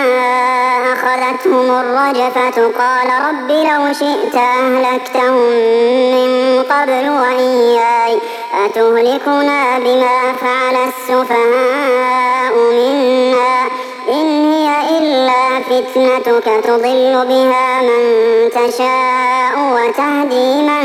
أخذتهم الرجفة قال رب لو شئت أهلكتهم من قبل وإياي أتهلكنا بما فعل السفهاء منا إن هي إلا فتنتك تضل بها من تشاء وتهدي من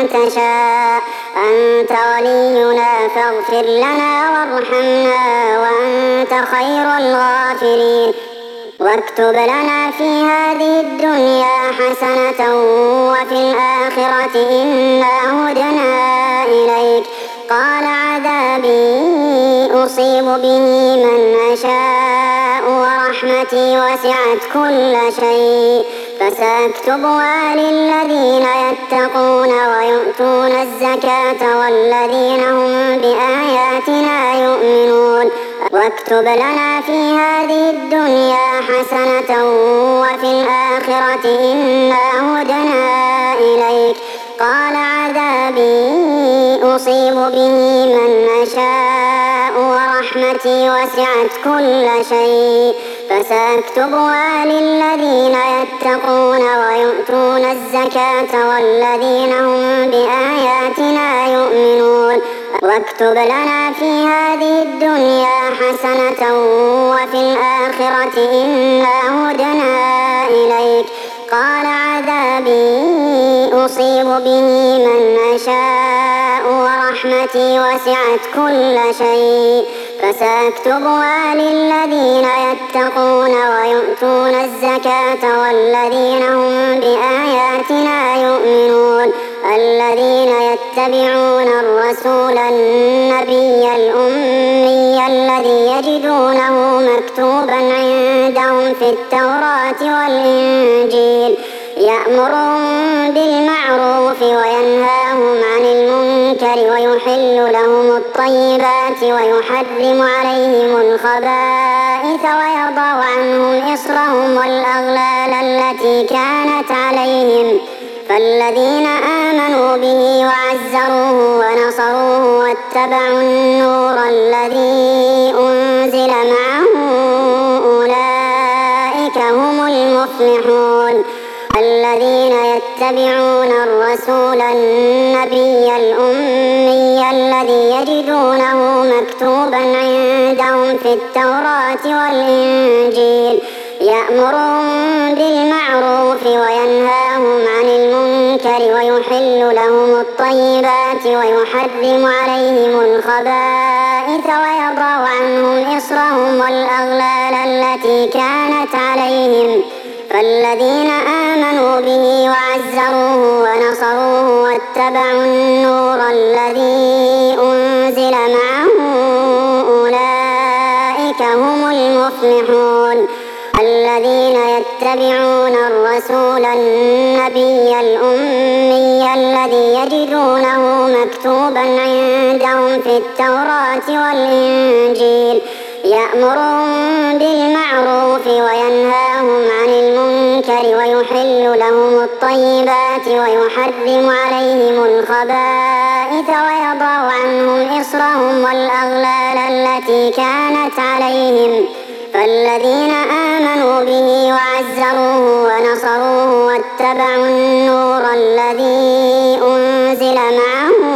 تشاء أنت ولينا فاغفر لنا وارحمنا وأنت خير الغافرين. واكتب لنا في هذه الدنيا حسنة وفي الآخرة إنا هدنا إليك قال عذابي أصيب به من أشاء ورحمتي وسعت كل شيء فسأكتبها للذين يتقون ويؤتون الزكاة والذين هم بآياتنا يؤمنون. واكتب لنا في هذه الدنيا حسنة وفي الآخرة إنا هدنا إليك قال عذابي أصيب به من أشاء ورحمتي وسعت كل شيء فسأكتبها للذين يتقون ويؤتون الزكاة والذين هم بآياتنا يؤمنون. واكتب لنا في هذه الدنيا حسنة وفي الآخرة إنا هدنا إليك قال عذابي أصيب به من أشاء ورحمتي وسعت كل شيء فسأكتبها للذين يتقون ويؤتون الزكاة والذين هم بآياتنا يؤمنون. الذين يتبعون الرسول النبي الأمي الذي يجدونه مكتوبا عندهم في التوراة والإنجيل يأمرهم بالمعروف وينهاهم عن المنكر ويحل لهم الطيبات ويحرم عليهم الخبائث ويضع عنهم إصرهم والأغلال التي كانت عليهم فالذين آمنوا به وعزروه ونصروه واتبعوا النور الذي أنزل معه أولئك هم المفلحون. الذين يتبعون الرسول النبي الأمي الذي يجدونه مكتوبا عندهم في التوراة والإنجيل يأمرهم بالمعروف وينهاهم عن المنكر ويحل لهم الطيبات ويحرم عليهم الخبائث ويضع عنهم إصرهم والأغلال التي كانت عليهم فالذين آمنوا به وعزروه ونصروه واتبعوا النور الذي أنزل معه أولئك هم المفلحون الذين يتبعون الرسول النبي الأمي الذي يجدونه مكتوبا عندهم في التوراة والإنجيل يأمرهم بالمعروف وينهاهم عن المنكر ويحل لهم الطيبات ويحرم عليهم الخبائث ويضع عنهم إصرهم والأغلال التي كانت عليهم فالذين آمنوا به وعزروه ونصروه واتبعوا النور الذي أنزل معه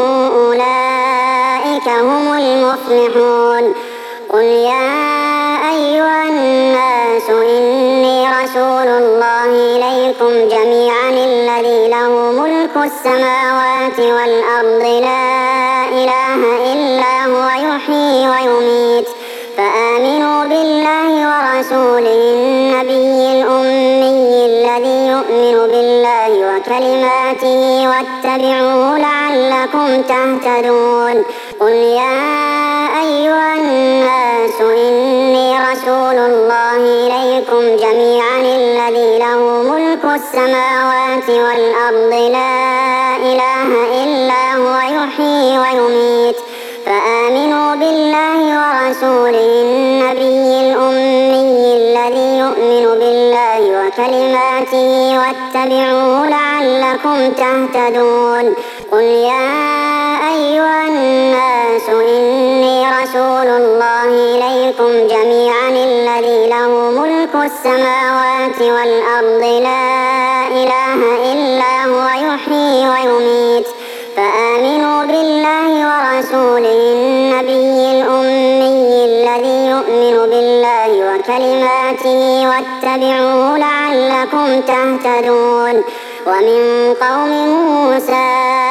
أولئك هم المفلحون قل يا أيها الناس إني رسول الله إليكم جميعا الذي له ملك السماوات والأرض لا إله إلا هو يحيي ويميت فآمنوا بالله ورسوله النبي الأمي الذي يؤمن بالله وكلماته واتبعوه لعلكم تهتدون قل يا أيها الناس إني رسول الله إليكم جميعا الذي له ملك السماوات والأرض لا إله إلا هو يحيي ويميت فآمنوا بالله ورسوله النبي الأمي الذي يؤمن بالله وكلماته واتبعوه لعلكم تهتدون قل يا أيها الناس إني رسول الله إليكم جميعا الذي له ملك السماوات والأرض لا إله إلا هو يحيي ويميت فآمنوا بالله ورسوله النبي الأمي الذي يؤمن بالله وكلماته واتبعوه لعلكم تهتدون ومن قوم موسى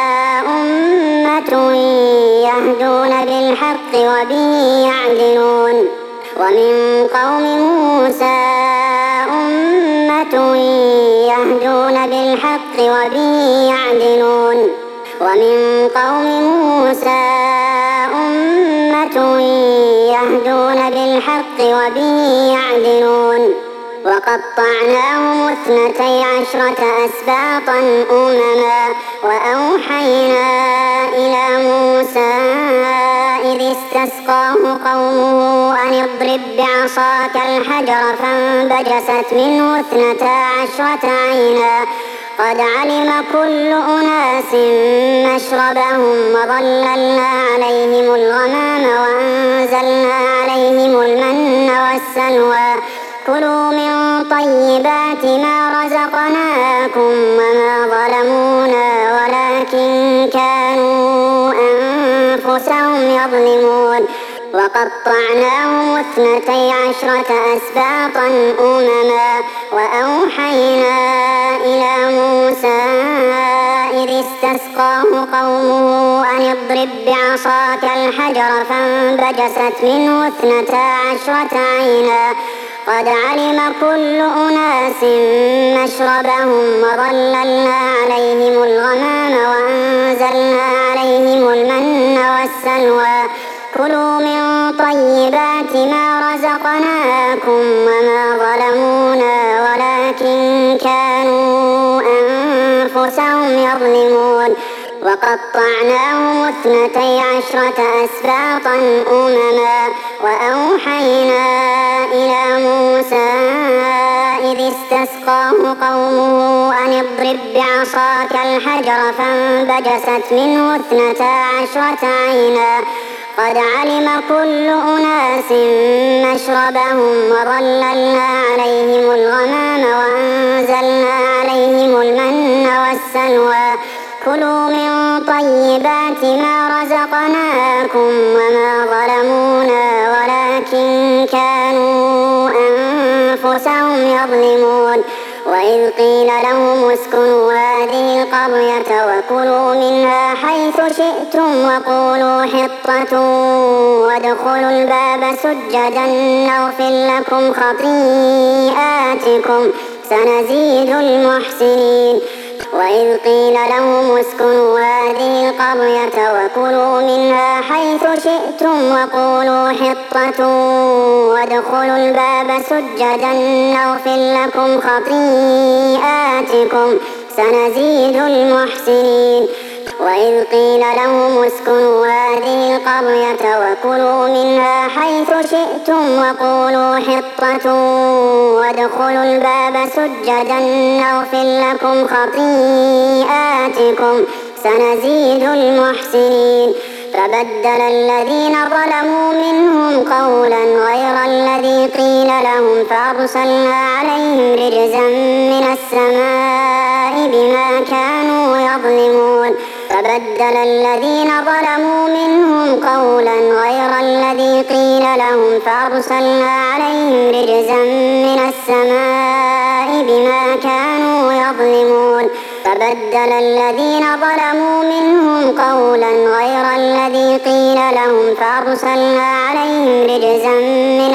أمة يهدون بالحق وبه يعدلون ومن قوم موسى أمة يهدون بالحق وبه يعدلون ومن قوم موسى أمة يهدون بالحق وبه يعدلون وقطعناهم اثنتي عشرة أسباطا أمما وأوحينا إلى موسى إذ استسقاه قومه أن اضرب بعصاك الحجر فانبجست منه اثنتا عشرة عينا قد علم كل أناس مشربهم وظللنا عليهم الغمام وأنزلنا عليهم المن والسلوى كلوا من طيبات ما رزقناكم وما ظلمونا ولكن كانوا أنفسهم يظلمون وقطعناهم اثنتي عشرة أسباطا أمما وأوحينا إلى موسى إذ استسقاه قومه أن اضرب بعصاك الحجر فانبجست منه اثنتا عشرة عينا قد علم كل أناس مشربهم وظللنا عليهم الغمام وأنزلنا عليهم المن والسلوى كلوا من طيبات ما رزقناكم وما ظلمونا ولكن كانوا أنفسهم يظلمون وقطعناهم اثنتي عشرة أسباطا أمما وأوحينا إلى موسى إذ استسقاه قومه أن اضرب بعصاك الحجر فانبجست منه اثنتا عشرة عينا قد علم كل أناس مشربهم وظللنا عليهم الغمام وأنزلنا عليهم المن والسلوى كلوا من طيبات ما رزقناكم وما ظلمونا ولكن كانوا أنفسهم يظلمون. وإذ قيل لهم اسكنوا هذه القرية وكلوا منها حيث شئتم وقولوا حطة وادخلوا الباب سجدا نغفر لكم خطيئاتكم سنزيد المحسنين. وإذ قيل لهم اسكنوا هذه القرية وكلوا منها حيث شئتم وقولوا حطة وادخلوا الباب سجدا نغفر لكم خطيئاتكم سنزيد المحسنين. وإذ قيل لهم اسكنوا هذه القرية وكلوا منها حيث شئتم وقولوا حطة وادخلوا الباب سجدا نغفر لكم خطيئاتكم سنزيد المحسنين. فبدل الذين ظلموا منهم قولا غير الذي قيل لهم فأرسلنا عليهم رجزا من السماء بما كانوا يظلمون. فبدل الذين ظلموا منهم قولا غير الذي قيل لهم فأرسلنا عليهم رجزا من السماء بما كانوا يظلمون. فبدل الذين ظلموا منهم قولا غير الذي قيل لهم فأرسلنا عليهم رجزا من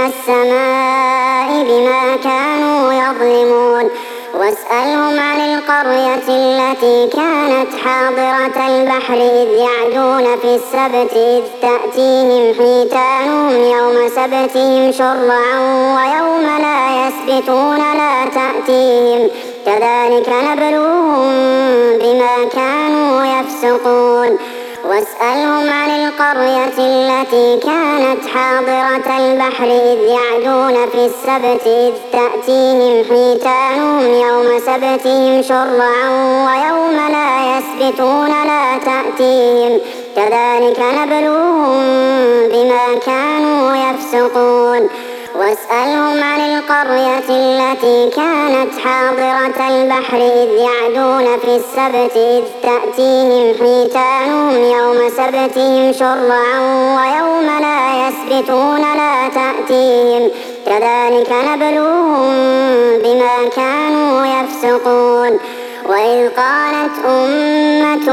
السماء بما كانوا يظلمون. واسألهم عن القرية التي كانت حاضرة البحر إذ يعدون في السبت إذ تأتيهم حيتانهم يوم سبتهم شرعا ويوم لا يسبتون لا تأتيهم كذلك نبلوهم بما كانوا يفسقون. واسألهم عن القرية التي كانت حاضرة البحر إذ يعدون في السبت إذ تأتيهم حيتانهم يوم سبتهم شرعا ويوم لا يسبتون لا تأتيهم كذلك نبلوهم بما كانوا يفسقون. واسألهم عن القرية التي كانت حاضرة البحر إذ يعدون في السبت إذ تأتيهم حيتانهم يوم سبتهم شرعا ويوم لا يسبتون لا تأتيهم كذلك نبلوهم بما كانوا يفسقون. وإذ قالت أمة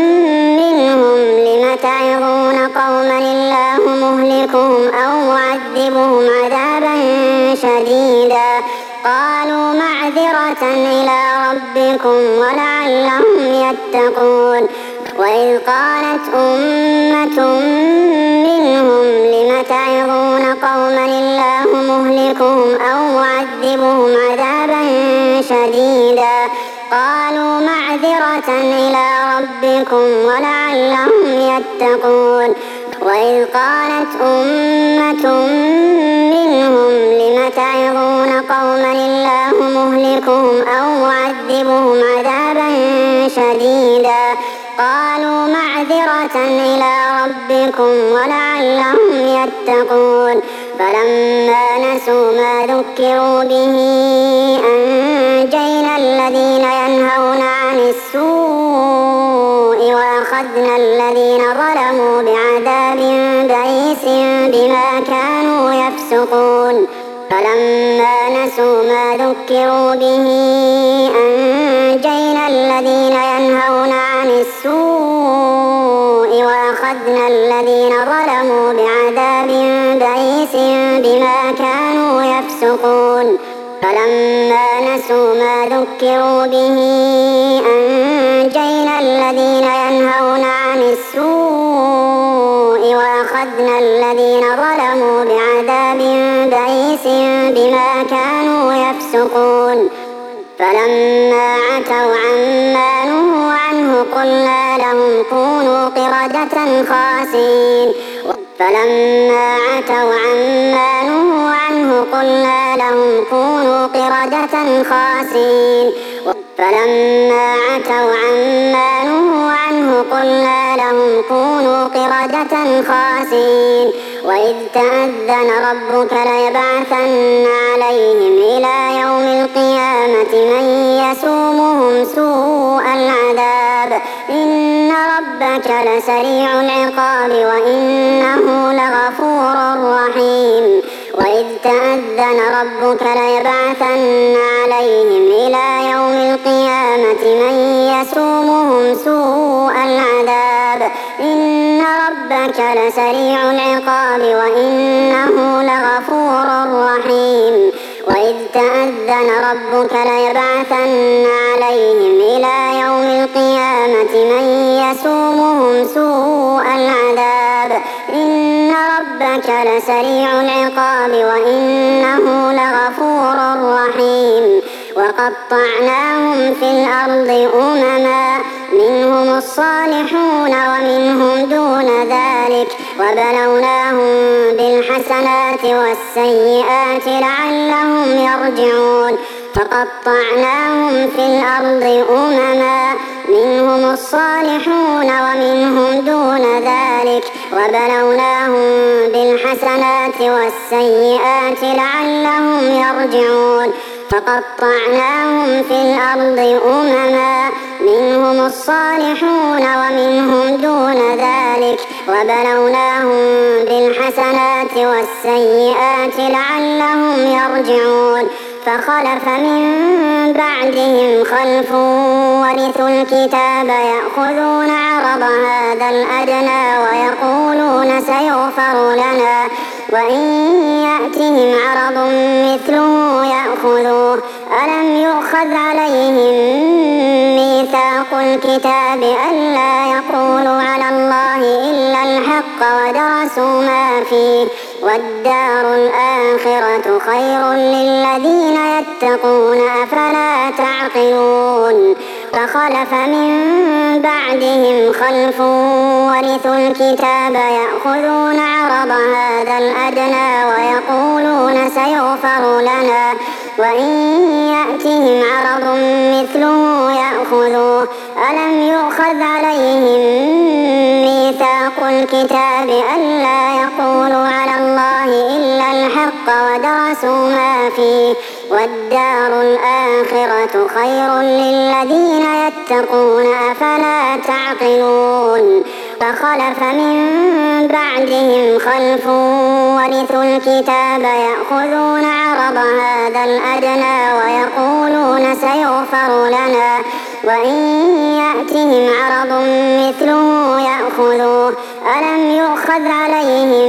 منهم لم تعظون قوما الله مهلكهم أو معذبهم عذابا شديدا قالوا معذرة إلى ربكم ولعلهم يتقون. وإذ قالت أمة منهم لم تعظون قوما الله مهلكهم أو معذبهم عذابا شديدا قالوا معذرة إلى ربكم ولعلهم يتقون. وإذ قالت أمة منهم لم تعظون قوما الله مهلكهم أو معذبهم عذابا شديدا قالوا معذرة إلى ربكم ولعلهم يتقون. فلما نسوا ما ذكروا به أنجينا الذين ينهون عن السوء وأخذنا الذين ظلموا بعذاب بئيس بما كانوا يفسقون. فلما نسوا ما ذكروا به أنجينا الذين ينهون عن السوء وأخذنا الذين ظلموا بعذاب بئيس بما كانوا يفسقون. فلما نسوا ما ذكروا به أنجينا الذين ينهون عن السوء وأخذنا الذين ظلموا بعذاب بئيس بما كانوا يفسقون. فلما عتوا عما نهوا عنه قلنا لهم كونوا قردة خاسئين. فلما عتوا عما نهوا عنه قلنا لهم كونوا قردة خاسئين. فلما عتوا عما نهوا عنه قلنا لهم كونوا قردة خاسئين. وإذ تأذن ربك ليبعثن عليهم إلى يوم القيامة من يسومهم سوء العذاب إن ربك لسريع العقاب وإنه لغفور رحيم وإذ تأذن ربك ليبعثن عليهم إلى يوم القيامة من يسومهم سوء العذاب إن ربك لسريع العقاب وإنه لغفور رحيم وإذ تأذن ربك ليبعثن عليهم إلى يوم القيامة من يسومهم سوء العذاب إن ربك لسريع العقاب وإنه لغفور رحيم وقطعناهم في الأرض أمما منهم الصالحون ومنهم دون ذلك وبلوناهم بالحسنات والسيئات لعلهم يرجعون فقطعناهم في الأرض أمما منهم الصالحون ومنهم دون ذلك وبلوناهم بالحسنات والسيئات لعلهم يرجعون فقطعناهم في الأرض أمما منهم الصالحون ومنهم دون ذلك وبلوناهم بالحسنات والسيئات لعلهم يرجعون فخلف من بعدهم خلف ورثوا الكتاب يأخذون عرض هذا الأدنى ويقولون سيغفر لنا وإن يأتهم عرض مثله يأخذوه ألم يؤخذ عليهم ميثاق الكتاب ألا يقولوا على الله إلا الحق ودرسوا ما فيه والدار الآخرة خير للذين يتقون أفلا تعقلون فخلف من بعدهم خلف ورثوا الكتاب يأخذون عرض هذا الأدنى ويقولون سيغفر لنا وإن يأتهم عرض مثله يأخذوه ألم يؤخذ عليهم ميثاق الكتاب ألا يقولوا على الله إلا الحق ودرسوا ما فيه والدار الآخرة خير للذين يتقون أفلا تعقلون فخلف من بعدهم خلف ورثوا الكتاب يأخذون عرض هذا الأدنى ويقولون سيغفر لنا وإن يأتهم عرض مثله يأخذوه ألم يؤخذ عليهم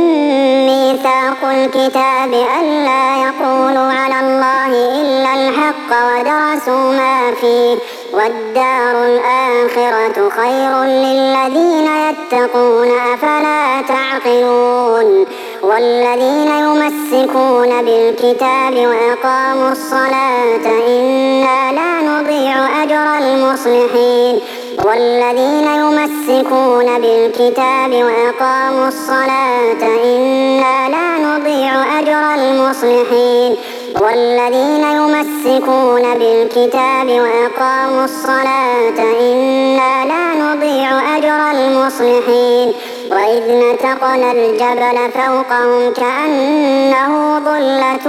ميثاق الكتاب ألا يقولوا على الله إلا الحق ودرسوا ما فيه والدار الآخرة خير للذين يتقون أفلا تعقلون والذين يمسكون بالكتاب وأقاموا الصلاة إنا لا نضيع أجر المصلحين والذين يمسكون بالكتاب وأقاموا الصلاة إنا لا نضيع أجر المصلحين والذين يمسكون بالكتاب وأقاموا الصلاة إنا لا نضيع أجر المصلحين وإذ نتقنا الجبل فوقهم كأنه ظلة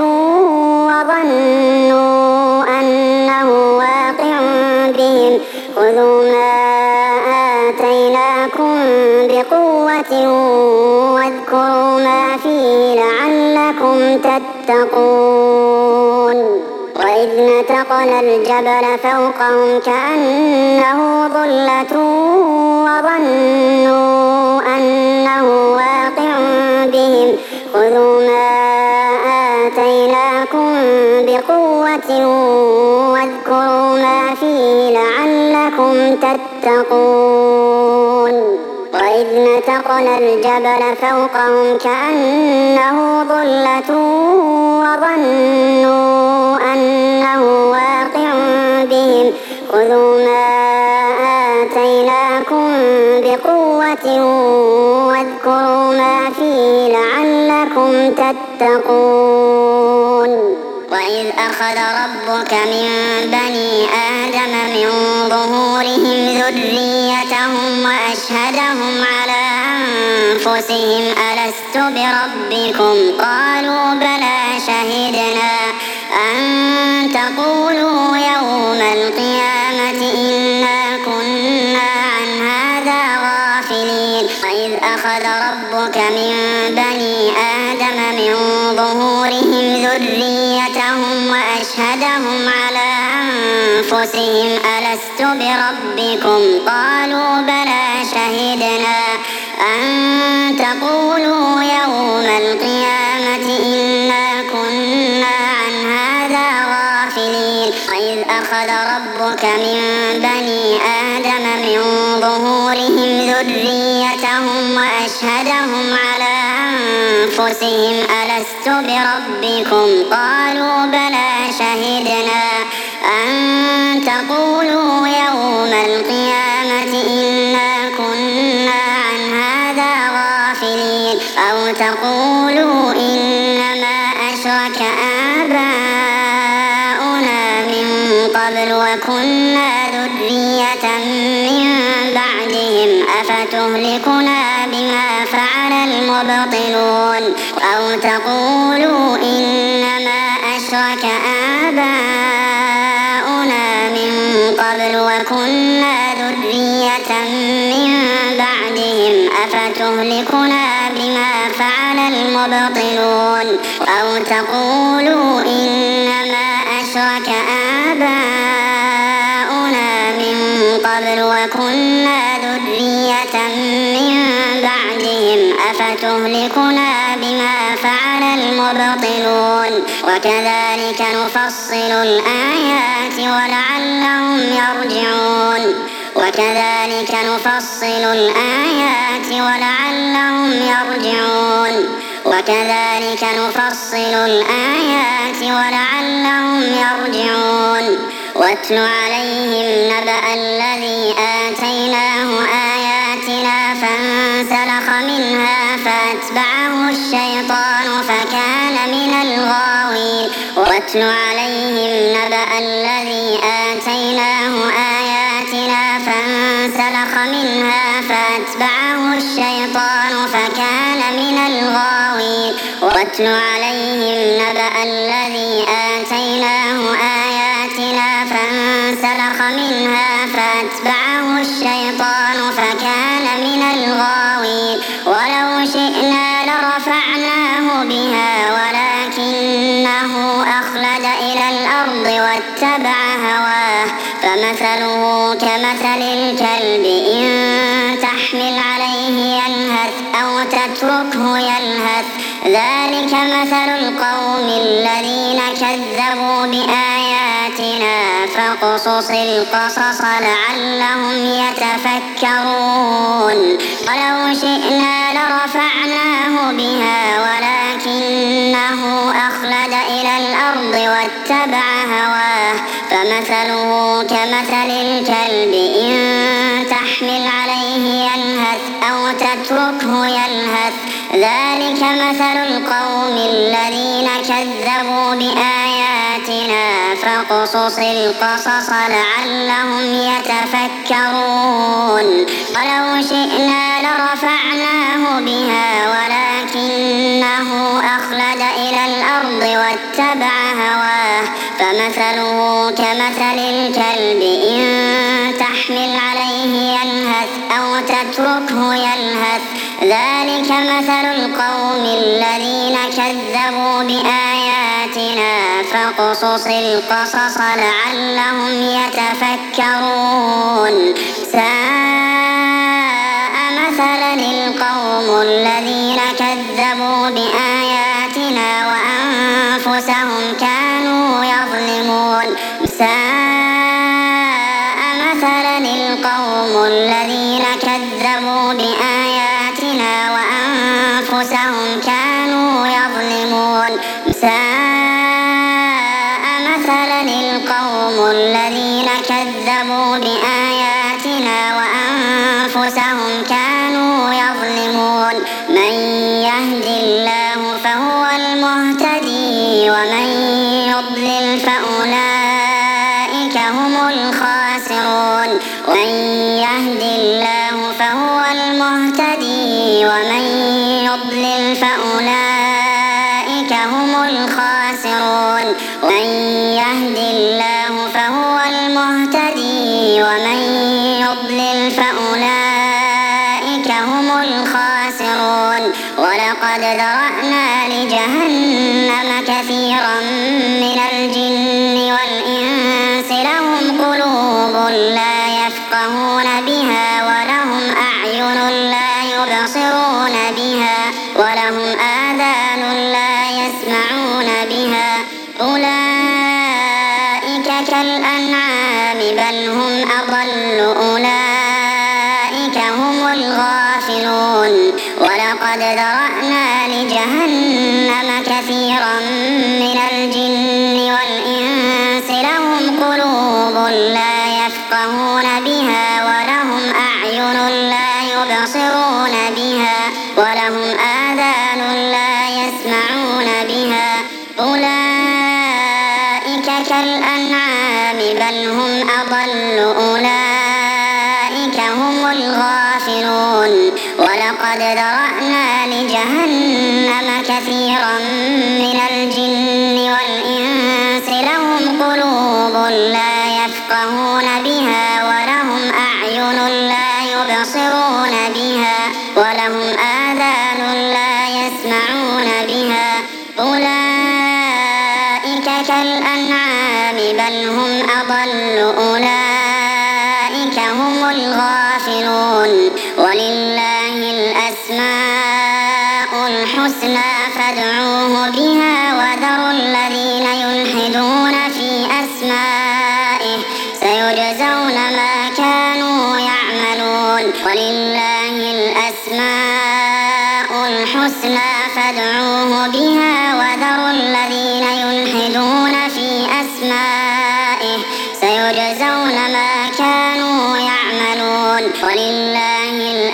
وظنوا أنه واقع بهم خذوا ما آتيناكم بقوة واذكروا ما فيه لعلكم تتقون وإذ نتقنا الجبل فوقهم كأنه ظلة وظنوا أنه واقع بهم خذوا ما آتيناكم بقوة واذكروا ما فيه لعلكم تتقون وإذ نتقنا الجبل فوقهم كأنه ظلة وظنوا أنه واقع بهم خذوا ما آتيناكم بقوة واذكروا ما فيه لعلكم تتقون وإذ أخذ ربك من بني آدم من ظهورهم ذريتهم وأشهدهم على أنفسهم ألست بربكم قالوا بلى شهدنا أن تقولوا يوم القيامة إنا كنا أخذ ربك من بني آدم من ظهورهم ذريتهم وأشهدهم على أنفسهم ألست بربكم قالوا بلى شهدنا أن تقولوا يوم القيامة إنا كنا عن هذا غافلين وإذ أخذ ربك من بني آدم من ظهورهم ذريتهم وأشهدهم على أنفسهم ألست بربكم قالوا بلى شهدنا أن تقولوا يوم القيامة إنا كنا عن هذا غافلين أو تقولوا إنما أشرك آباؤنا من قبل وكنا ذرية من بعدهم أفتهلكنا بما فعل المبطلون أو تقولوا إنما أشرك آباؤنا من قبل وكنا ذرية من بعدهم أفتهلكنا بما فعل المبطلون أو تقولوا إنما أشرك آباؤنا من قبل وكنا ذرية من بعدهم أفتهلكنا بما فعل المبطلون وكذلك نفصل الآيات ولعلهم يرجعون وكذلك نفصل الآيات ولعلهم يرجعون وكذلك نفصل الآيات ولعلهم يرجعون واتل عليهم نبأ الذي آتيناه آياتنا فانسلخ منها فأتبعه الشيطان فكان من الغاوين واتل عليهم نبأ الذي آتيناه آياتنا فانسلخ منها فأتبعه الشيطان فكان من الغاوين واتل عليهم نبأ الذي آتيناه آياتنا فانسلخ منها فأتبعه الشيطان فكان من الغاوين ولو شئنا لرفعناه بها ولكنه أخلد إلى الأرض واتبع هواه فمثله كمثل الكلب إن تحمل عليه يلهث أو تتركه يلهث ذلك مثل القوم الذين كذبوا بآياتنا فاقصص القصص لعلهم يتفكرون ولو شئنا لرفعناه بها ولكنه أخلد إلى الأرض واتبع هواه فمثله كمثل الكلب إن تحمل عليه يلهث أو تتركه يلهث ذلك مثل القوم الذين كذبوا بآياتنا فاقصص القصص لعلهم يتفكرون ولو شئنا لرفعناه بها ولكنه أخلد إلى الأرض واتبع هواه فمثله كمثل الكلب إن تحمل عليه يلهث أو تتركه يلهث ذلك مثل القوم الذين كذبوا بآياتنا فاقصص القصص لعلهم يتفكرون ساء مثلا القوم الذين كذبوا بآياتنا وأنفسهم كانوا يظلمون ساء مثلا القوم الذين كذبوا بآياتنا وأنفسهم كانوا يظلمون ساء مثلا القوم الذين كذبوا بآياتنا وأنفسهم كانوا يظلمون من يهد الله فهو المهتدي ومن يضلل فأولئك هم الخاسرون من يهد الله فهو المهتدي ومن يضلل فأولئك هم الخاسرون من يهد الله فهو المهتدي ومن يضلل فأولئك هم الخاسرون ولقد ذرأنا لجهنم كثيرا من الجن والإنس لهم قلوب لا يفقهون بها ولهم أعين لا يبصرون بها ولهم آذان لا يسمعون بها أولئك كالأنعام بل هم أضل أولئك هم الغافلون ولقد ذرأنا لجهنم كثيرا من الجن والإنس لهم قلوب لا يفقهون بها ولهم أعين لا يبصرون بها ولهم آذان لا يسمعون بها أولئك كالأنعام بل هم أضل أولئك هم الغافلون ولقد ذرأنا لجهنم كثيرا من الجن والإنس لهم قلوب لا يفقهون بها ولهم أعين لا يبصرون بها ولهم آذان لا يسمعون بها أولئك كالأنعام بل هم أضل أولئك هم الغافلون ولله الأسماء الحسنى فادعوه بها وذروا الذين يلحدون في أسمائه سيجزون ما كانوا يعملون ولله الأسماء الحسنى فادعوه بها وذروا الذين يلحدون في أسمائه سيجزون ما كانوا يعملون ولله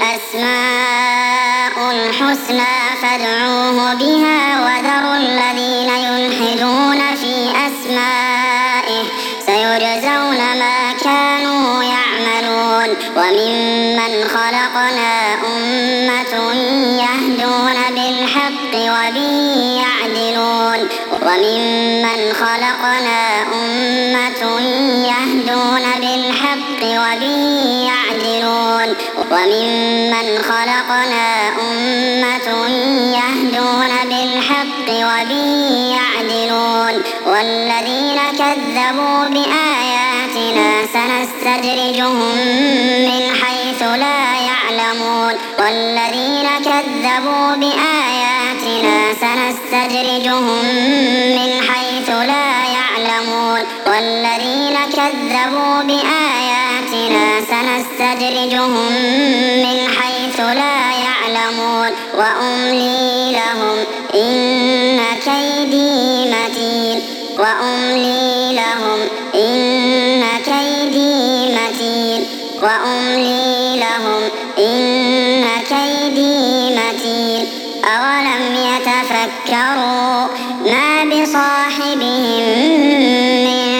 الأسماء الحسنى فادعوه بها وذروا الذين يلحدون في أسمائه سيجزون ما كانوا يعملون وممن خلقنا أمة يهدون بالحق وبه يعدلون وممن خلقنا أمة يهدون بالحق وبه يعدلون وممن خلقنا أمة يهدون بالحق وبه يعدلون والذين كذبوا بآياتنا سنستدرجهم من حيث لا يعلمون والذين كذبوا بآياتنا سنستدرجهم من حيث لا يعلمون والذين كذبوا بآياتنا سنستدرجهم من حيث لا يعلمون وأملي لهم إن كيدي متين وأملي لهم إن كيدي متين وأملي لهم إن كيدي متين أولم يتفكروا ما بصاحبهم من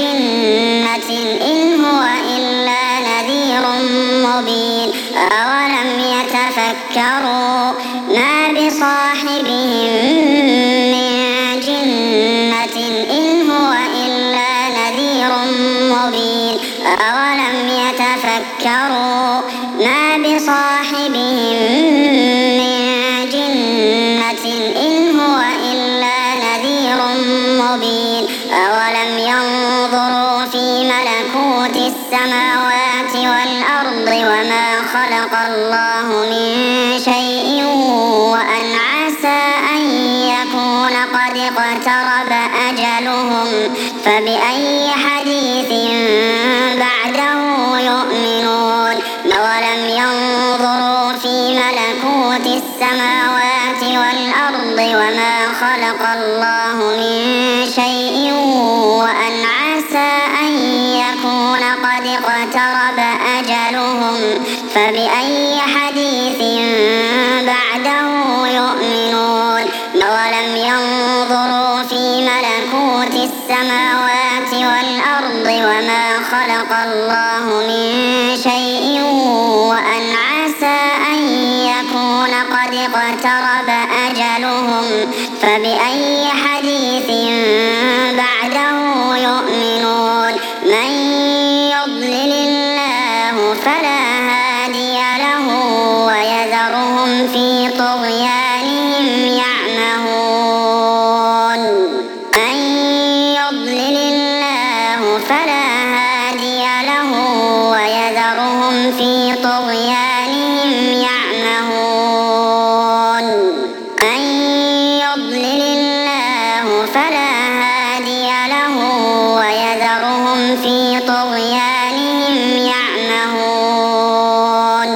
جنة إن هو إلا نذير مبين أولم يتفكروا ما بصاحبهم من جنة إن هو إلا نذير مبين أولم يتفكروا ما بصاحبهم من جنة إن هو إلا نذير مبين أولم ينظروا في ملكوت السماوات والأرض وما خلق الله من شيء وأن عسى أن يكون قد اقترب أجلهم فبأي حديث بعده يؤمنون أولم ينظروا في ملكوت السماوات والأرض وما خلق الله من شيء وأن عسى أن يكون قد اقترب أجلهم فبأي حديث بعده يؤمنون أولم ينظروا في ملكوت السماوات والأرض وما خلق الله من شيء وأن عسى أن يكون قد اقترب أجلهم فبأي حديث بعده يؤمنون من يضلل الله فلا هادي له ويذرهم في طغيانهم فلا هادي له ويذرهم في طغيانهم يعمهون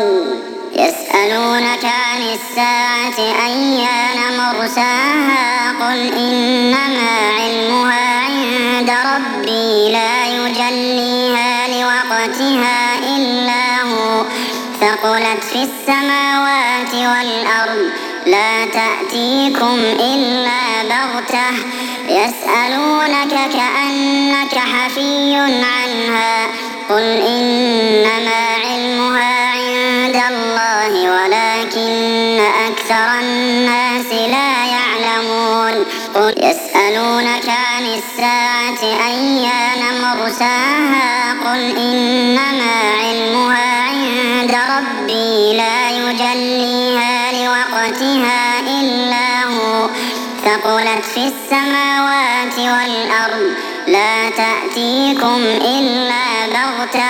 يسألونك عن الساعة أيان مرساها قل إنما علمها عند ربي لا يجليها لوقتها إلا هو ثقلت في السماوات والأرض لا تأتيكم إلا بغتة يسألونك كأنك حفي عنها قل إنما علمها عند الله ولكن أكثر الناس لا يعلمون قل يسألونك عن الساعة أيان مرساها قل إنما علمها عند ربي لا يجليها لوقتها إلا هو ثقلت في السماوات والأرض لا تأتيكم إلا بغتة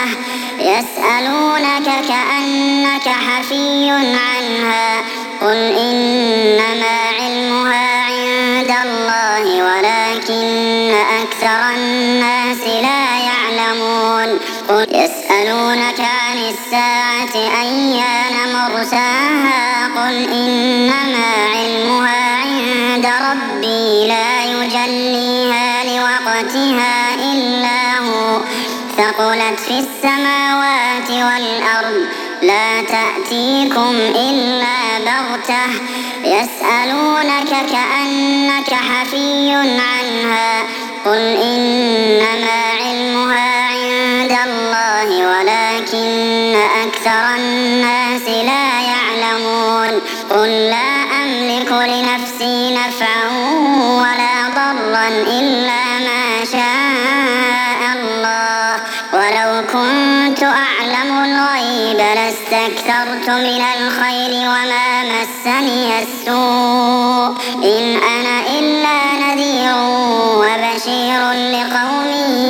يسألونك كأنك حفي عنها قل إنما علمها عند الله ولكن أكثر الناس لا يعلمون قل يسألونك عن الساعة أيان مرساها قل إنما علمها عند ربي لا يجليها لوقتها إلا هو ثقلت في السماوات والأرض لا تأتيكم إلا بغتة يسألونك كأنك حفي عنها قل إنما علمها عند الله ولكن أكثر الناس لا يعلمون قل لا أملك لنفسي نفعا ولا ضرا إلا ما شاء الله ولو كنت أعلم الغيب لاستكثرت من الخير وما مسني السوء إن أنا إلا نذير وبشير لقوم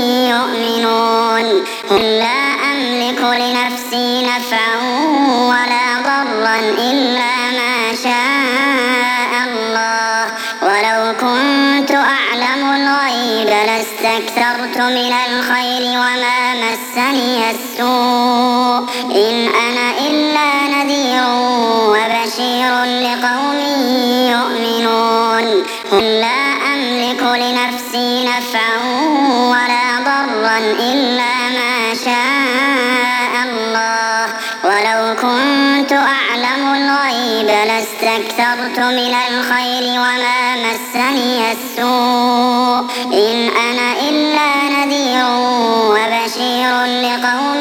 يؤمنون قل لا أملك لنفسي نفعا ولا ضرا إلا ما شاء الله ولو كنت أعلم الغيب لاستكثرت من الخير وما مسني السوء إن أنا إلا نذير وبشير لقوم يؤمنون قل لا أملك لنفسي نفعا ولا ضرا إلا ما شاء الله ولو كنت أعلم الغيب لاستكثرت من الخير وما مسني السوء إن أنا إلا نذير وبشير لقوم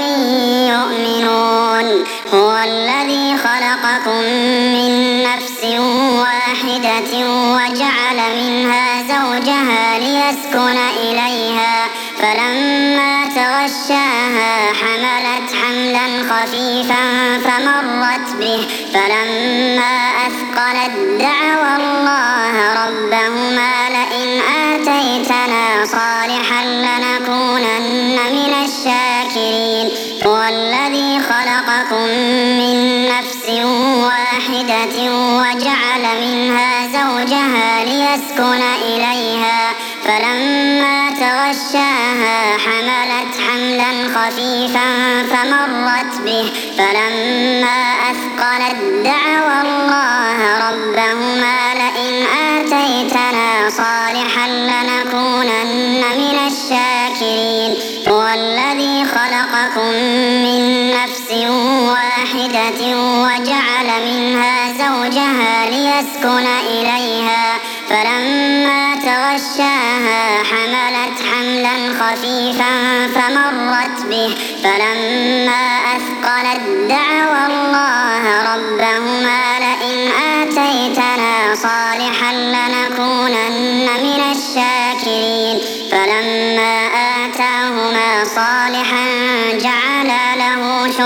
يؤمنون هو الذي خلقكم من نفس واحدة وجعل منها زوجها ليسكن إليها فلما تغشاها حملت حملا خفيفا فمرت به فلما أثقلت دعوا الله ربهما لئن آتيتنا صالحا لنكونن من الشاكرين هو الذي خلقكم من نفس واحدة وجعل منها زوجها ليسكن إليها فلما تغشاها حملت حملا خفيفا فمرت به فلما أثقلت دعوا الله ربهما لئن آتيتنا صالحا لنكونن من الشاكرين هو الذي خلقكم من نفس واحدة وجعل منها زوجها ليسكن إليها فلما تغشاها حملت حملا خفيفا فمرت به فلما أثقلت دعوا الله ربهما لئن آتيتنا صالحا لنكونن من الشاكرين فلما آتاهما صالحا جعلا له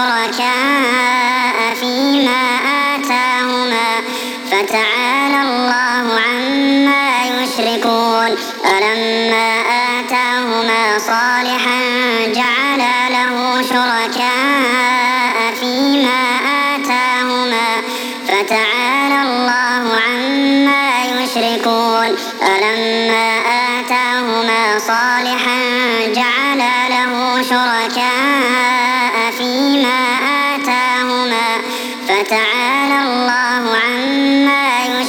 شركاء فيما آتاهما فتعالى الله عما يشركون فلما آتاهما صالحا جعلا له شركاء فيما آتاهما فتعالى الله عما يشركون فلما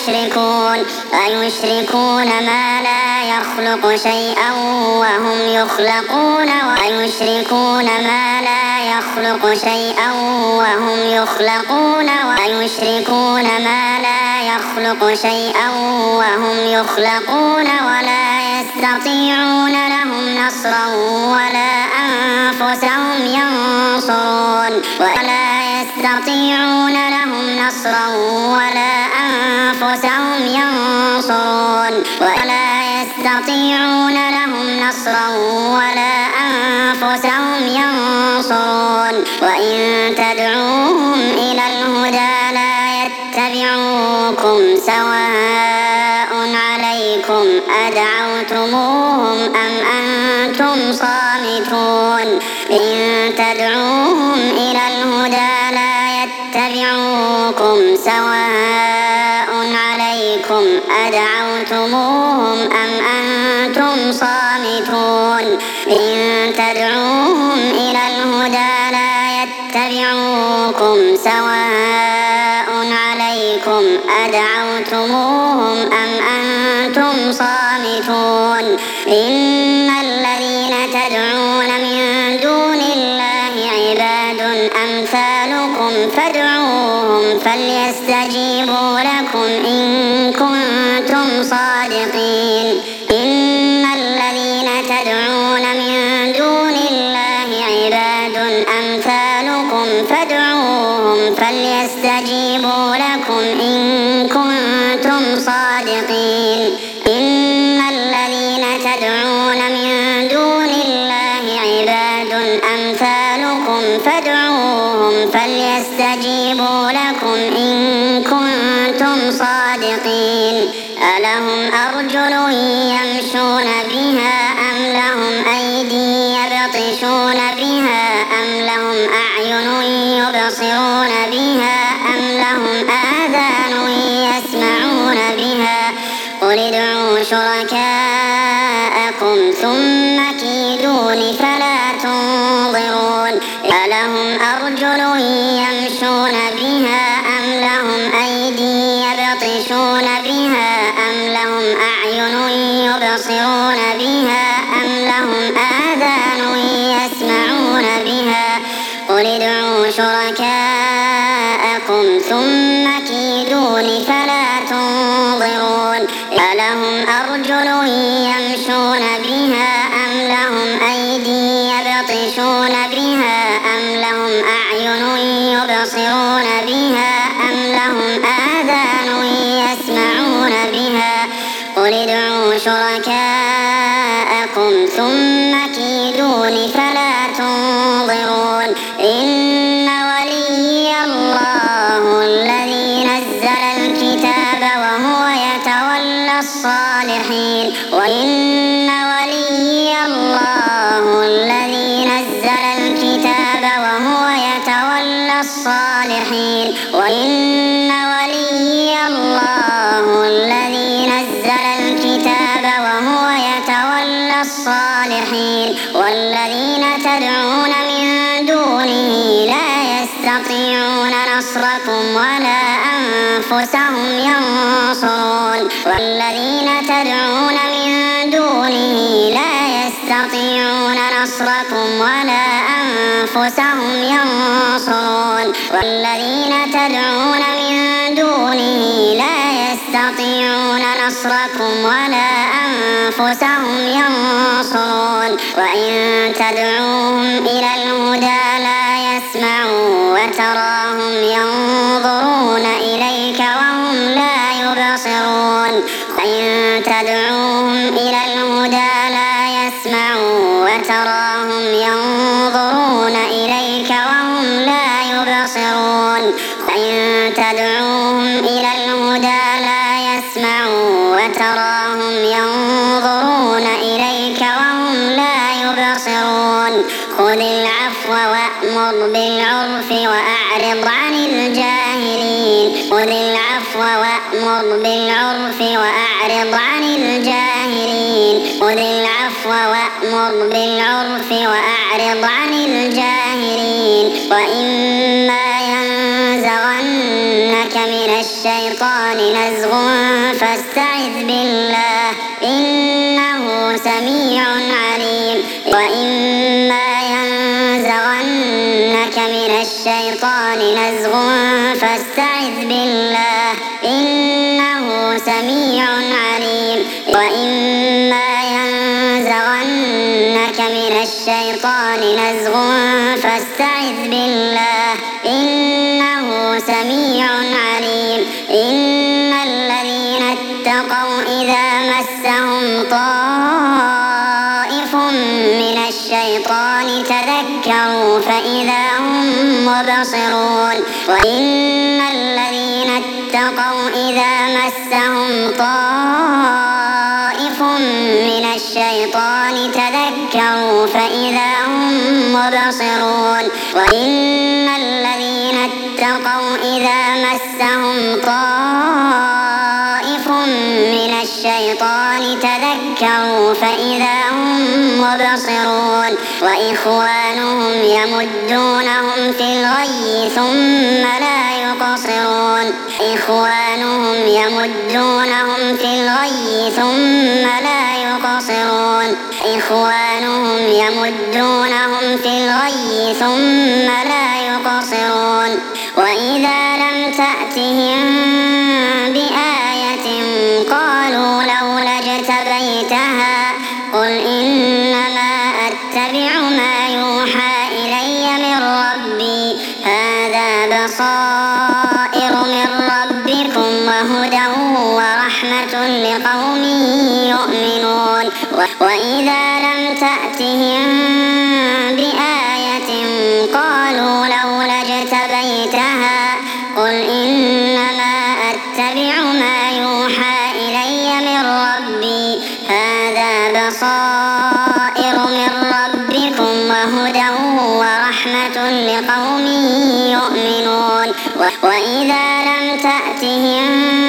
أيشركون أيشركون ما لا يخلق شيئا وهم يخلقون وأيشركون ما لا يخلق شيئا وهم يخلقون وأيشركون ما لا يخلق شيئا وهم يخلقون ولا يستطيعون لهم نصرا ولا أنفسهم ينصرون ولا يستطيعون لهم نصرا ولا أنفسهم ينصرون ولا يستطيعون لهم نصرا ولا أنفسهم ينصرون وإن تدعوهم إلى الهدى لا يتبعوكم سواء عليكم أدعوتموهم أم أنتم صامتون إن تدعوهم إلى الهدى لا يتبعوكم سواء عليكم أدعوتموهم أم أنتم صامتون إن تدعوهم إلى الهدى لا يتبعوكم سواء عليكم أدعوتموهم أم أنتم صامتون إن الذين تدعون من دون الله عباد أمثالكم فادعوهم فليستجيبوا لكم إن كنتم صادقين إن الذين تدعون من دون الله عباد أمثالكم فادعوهم فليستجيبوا لكم إن كنتم صادقين إن الذين تدعون من دون الله عباد أمثالكم فادعوهم فليستجيبوا لكم إن كنتم صادقين ألهم أرجل يمشون بها أم لهم أيدي يبطشون بها أم لهم أعين يبصرون بها أم لهم آذان يسمعون بها قل ادعوا شركاءكم ثم كيدون فلا تنظرون ألهم أرجل يمشون بها أم لهم أيدي يبطشون بها أم لهم أعين يبصرون بها أم لهم آذان يسمعون بها قل ادعوا شركاءكم ثم كيدون فلا تنظرون ألهم أرجل يمشون بها أم لهم أيدي يبطشون بها أم لهم أعين يبصرون بها أم لهم آذان يسمعون بها قل ادعوا شركاءكم ثم كيدون فلا تنظرون إن ولي الله الذي نزل الكتاب وهو يتولى الصالحين وإن ولي الله الذي نزل الكتاب وهو يتولى الصالحين وإن ولي الله الذي نزل الكتاب وهو يتولى الصالحين والذين تدعون من دونه لا يستطيعون نصركم ولا أنفسهم ينصرون والذين تدعون من دونه لا يستطيعون نصركم ولا أنفسهم ينصرون والذين تدعون من دونه لا يستطيعون نصركم ولا أنفسهم ينصرون وإن تدعوهم إلى الهدى لا يسمعوا وتراهم ينظرون إليك وهم لا يبصرون وإن تدعوهم إلى الهدى لا يسمعوا وتراهم ينظرون إليك وهم لا يبصرون وإن تدعوهم إلى الهدى لا يسمعوا وتراهم ينظرون إليك وهم لا يبصرون خذ العفو وأمر بالعرف وأعرض عن الجاهلين خذ العفو وأمر بالعرف وأعرض عن الجاهلين خذ العفو وأمر بالعرف وأعرض عن الجاهلين وإما ينزغنك من الشيطان نزغ فاستعذ بالله إنه سميع عليم وإما ينزغنك من الشيطان نزغ فاستعذ بالله إنه سميع عليم وإما ينزغنك من الشيطان نزغ فاستعذ بالله إنه سميع عليم إن الذين اتقوا إذا مسهم طائف من الشيطان تذكروا فإذا هم مبصرون وإن الذين اتقوا إذا مسهم طائف من الشيطان تذكروا فإذا هم مبصرون وإن الذين اتقوا إذا مسهم طائف من الشيطان تذكروا فإذا هم مبصرون وإخوانهم يمدونهم في الغي ثم لا يقصرون إخوانهم يمدونهم في الغي ثم لا يقصرون إخوانهم يمدونهم في الغي ثم لا يقصرون وإذا لم تأتهم بآية قالوا لولا اجتبيتها قل إنما أتبع ما يوحى إلي من ربي هذا بصائر من ربكم وهدى ورحمة لقوم يؤمنون وإذا لم تأتهم بآية قالوا لولا اجتبيتها قل إنما أتبع ما يوحى إلي من ربي هذا بصائر من ربكم وهدى ورحمة لقوم يؤمنون وإذا لم تأتهم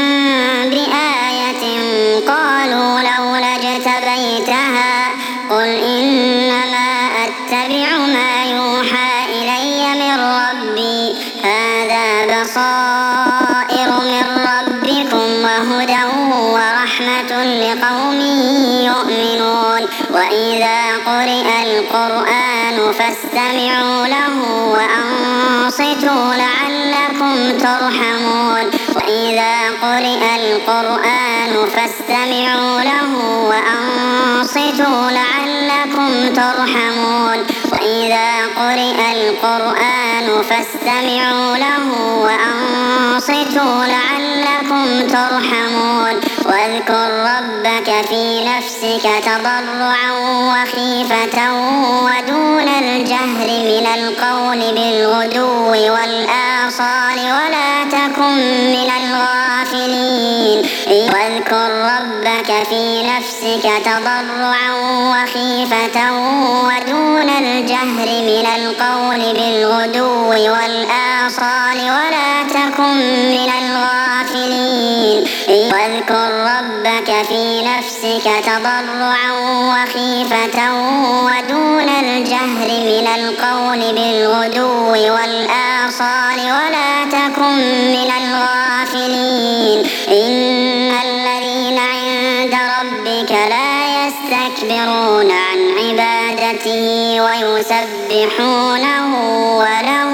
بآية قالوا لولا اجتبيتها قل إنما أتبع ما يوحى إلي من ربي هذا بصائر من ربكم وهدى ورحمة لقوم يؤمنون وإذا قرئ القرآن فاستمعوا له وأنصتوا لعلكم ترحمون وإذا قرئ القرآن فاستمعوا له وأنصتوا لعلكم ترحمون وإذا قرئ القرآن فاستمعوا له وأنصتوا لعلكم ترحمون واذكر ربك في نفسك تضرعا وخيفة ودون الجهر من القول بالغدو والآصال ولا تكن من الغافلين واذكر ربك في نفسك تضرعا وخيفة ودون الجهر من القول بالغدو والآصال ولا تكن من الغافلين واذكر ربك في نفسك تضرعا وخيفة ودون الجهر من القول بالغدو والآصال ولا تكن من الغافلين إن الذين عند ربك لا يستكبرون عن عبادته ويسبحونه وله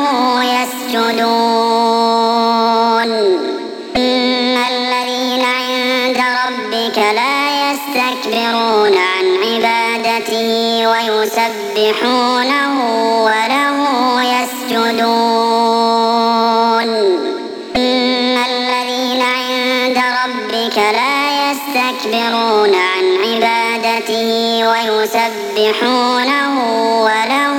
يسجدون إن الذين عند ربك لا يستكبرون عن عبادته ويسبحونه وله يسجدون إن الذين عند ربك لا يستكبرون عن عبادته ويسبحونه وله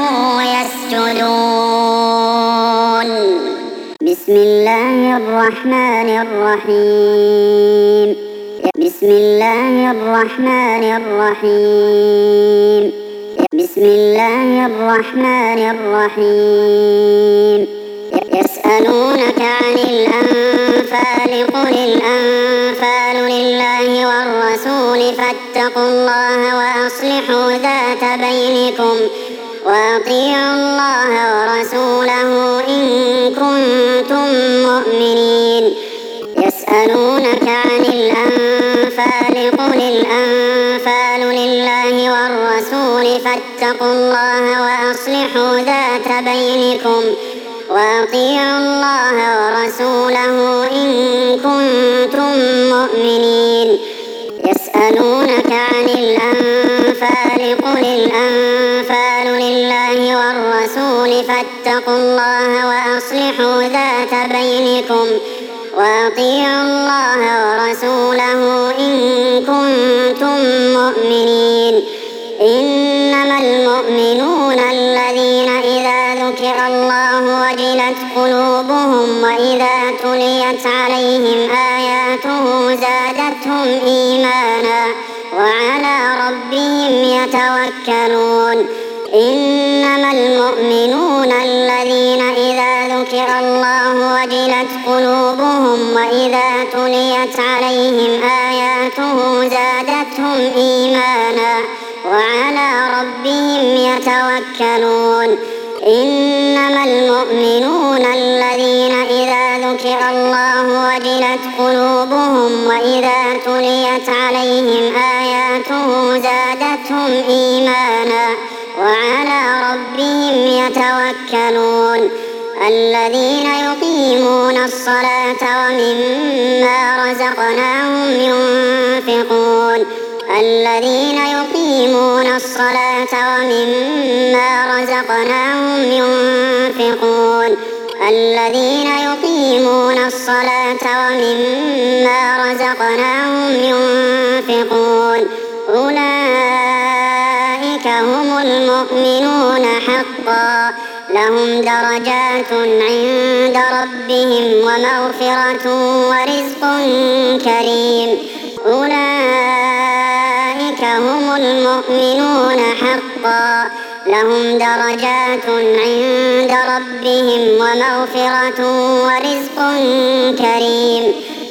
يسجدون بسم الله الرحمن الرحيم بسم الله الرحمن الرحيم بسم الله الرحمن الرحيم يسألونك عن الأنفال قل الأنفال لله والرسول فاتقوا الله وأصلحوا ذات بينكم وأطيعوا الله ورسوله إن كنتم مؤمنين يسألونك عن الأنفال قل الأنفال لله والرسول فاتقوا الله وأصلحوا ذات بينكم وأطيعوا الله ورسوله إن كنتم مؤمنين. يسألونك عن الأنفال قل الأنفال لله والرسول فاتقوا الله وأصلحوا ذات بينكم وأطيعوا الله ورسوله إن كنتم مؤمنين. إنما المؤمنون الذين إذا ذكر الله وجلت قلوبهم وإذا تليت عليهم آياته زادتهم إيمانا وعلى ربهم يتوكلون. إنما المؤمنون الذين إذا ذكر الله وجلت قلوبهم وإذا تليت عليهم آياته زادتهم إيمانا وعلى ربهم يتوكلون. إنما المؤمنون الذين إذا ذكر الله وجلت قلوبهم وإذا تليت عليهم آياته زادتهم إيمانا وعلى ربهم يتوكلون. الذين يقيمون الصلاة ومما رزقناهم ينفقون. الذين يقيمون الصلاة ومما رزقناهم ينفقون. الذين يقيمون الصلاة ومما رزقناهم ينفقون أولئك هم المؤمنون حقا لهم درجات عند ربهم ومغفرة ورزق كريم. أولئك هم المؤمنون حقا لهم درجات عند ربهم ومغفرة ورزق كريم.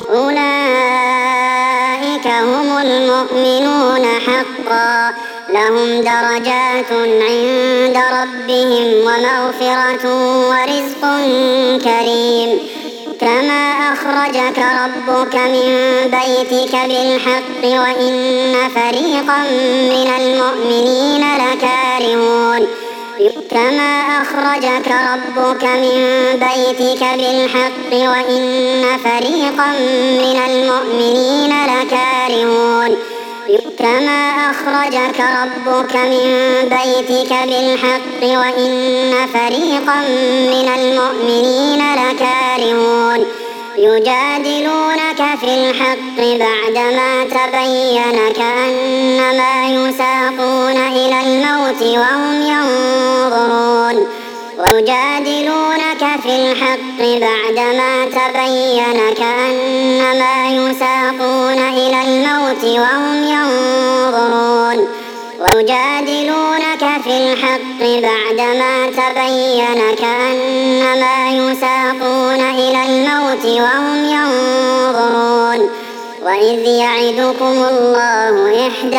أولئك هم المؤمنون حقا لهم درجات عند ربهم ومغفرة ورزق كريم. كما أخرجك ربك من بيتك بالحق وإن فريقا من المؤمنين لكارهون. كما أخرجك ربك من بيتك بالحق وإن فريقا من المؤمنين لكارهون. كما أخرجك ربك من بيتك بالحق وإن فريقا من المؤمنين لكارهون. يجادلونك في الحق بعدما تبين كأنما يساقون إلى الموت وهم ينظرون. ويجادلونك في الحق بعدما تبين كأنما يساقون إلى الموت وهم ينظرون. ويجادلونك في الحق بعدما تبين كأنما يساقون إلى الموت وهم ينظرون. وإذ يعدكم الله إحدى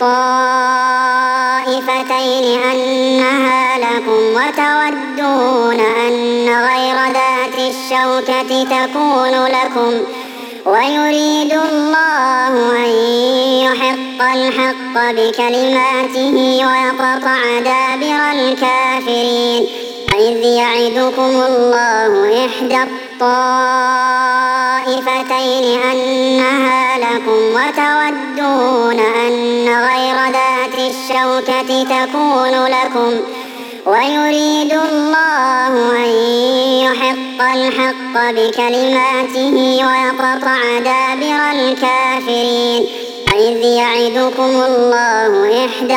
الطائفتين أنها لكم وتودون أن غير ذات الشوكة تكون لكم ويريد الله أن يحق الحق بكلماته ويقطع دابر الكافرين. وإذ يعدكم الله إحدى الطائفتين أنها لكم وتودون أن غير ذات الشوكة تكون لكم ويريد الله أن يحق الحق بكلماته ويقطع دابر الكافرين. وإذ يعدكم الله إحدى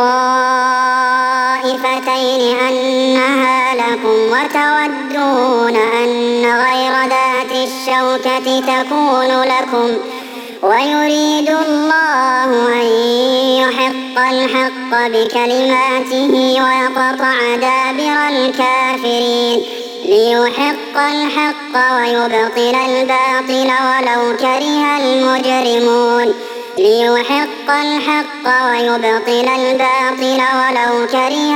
الطائفتين أنها لكم وتودون أن غير ذات الشوكة تكون لكم ويريد الله أن يحق الحق بكلماته ويقطع دابر الكافرين. ليحق الحق ويبطل الباطل ولو كره المجرمون. ليحق الحق ويبطل الباطل ولو كره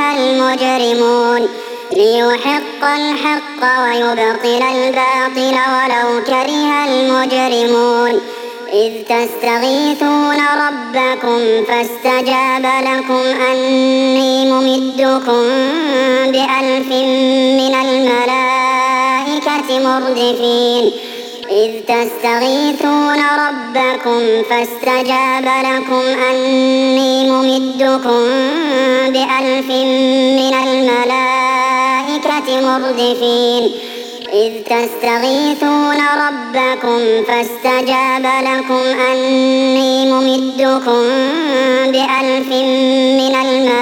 المجرمون. ليحق الحق ويبطل الباطل ولو كره كره المجرمون إذ تستغيثون ربكم فاستجاب لكم أني ممدكم بألف من الملائكة مردفين إذ تستغيثون ربكم فاستجاب لكم أني ممدكم بألف من الملائكة مردفين إذ تستغيثون ربكم فاستجاب لكم أني ممدكم بألف من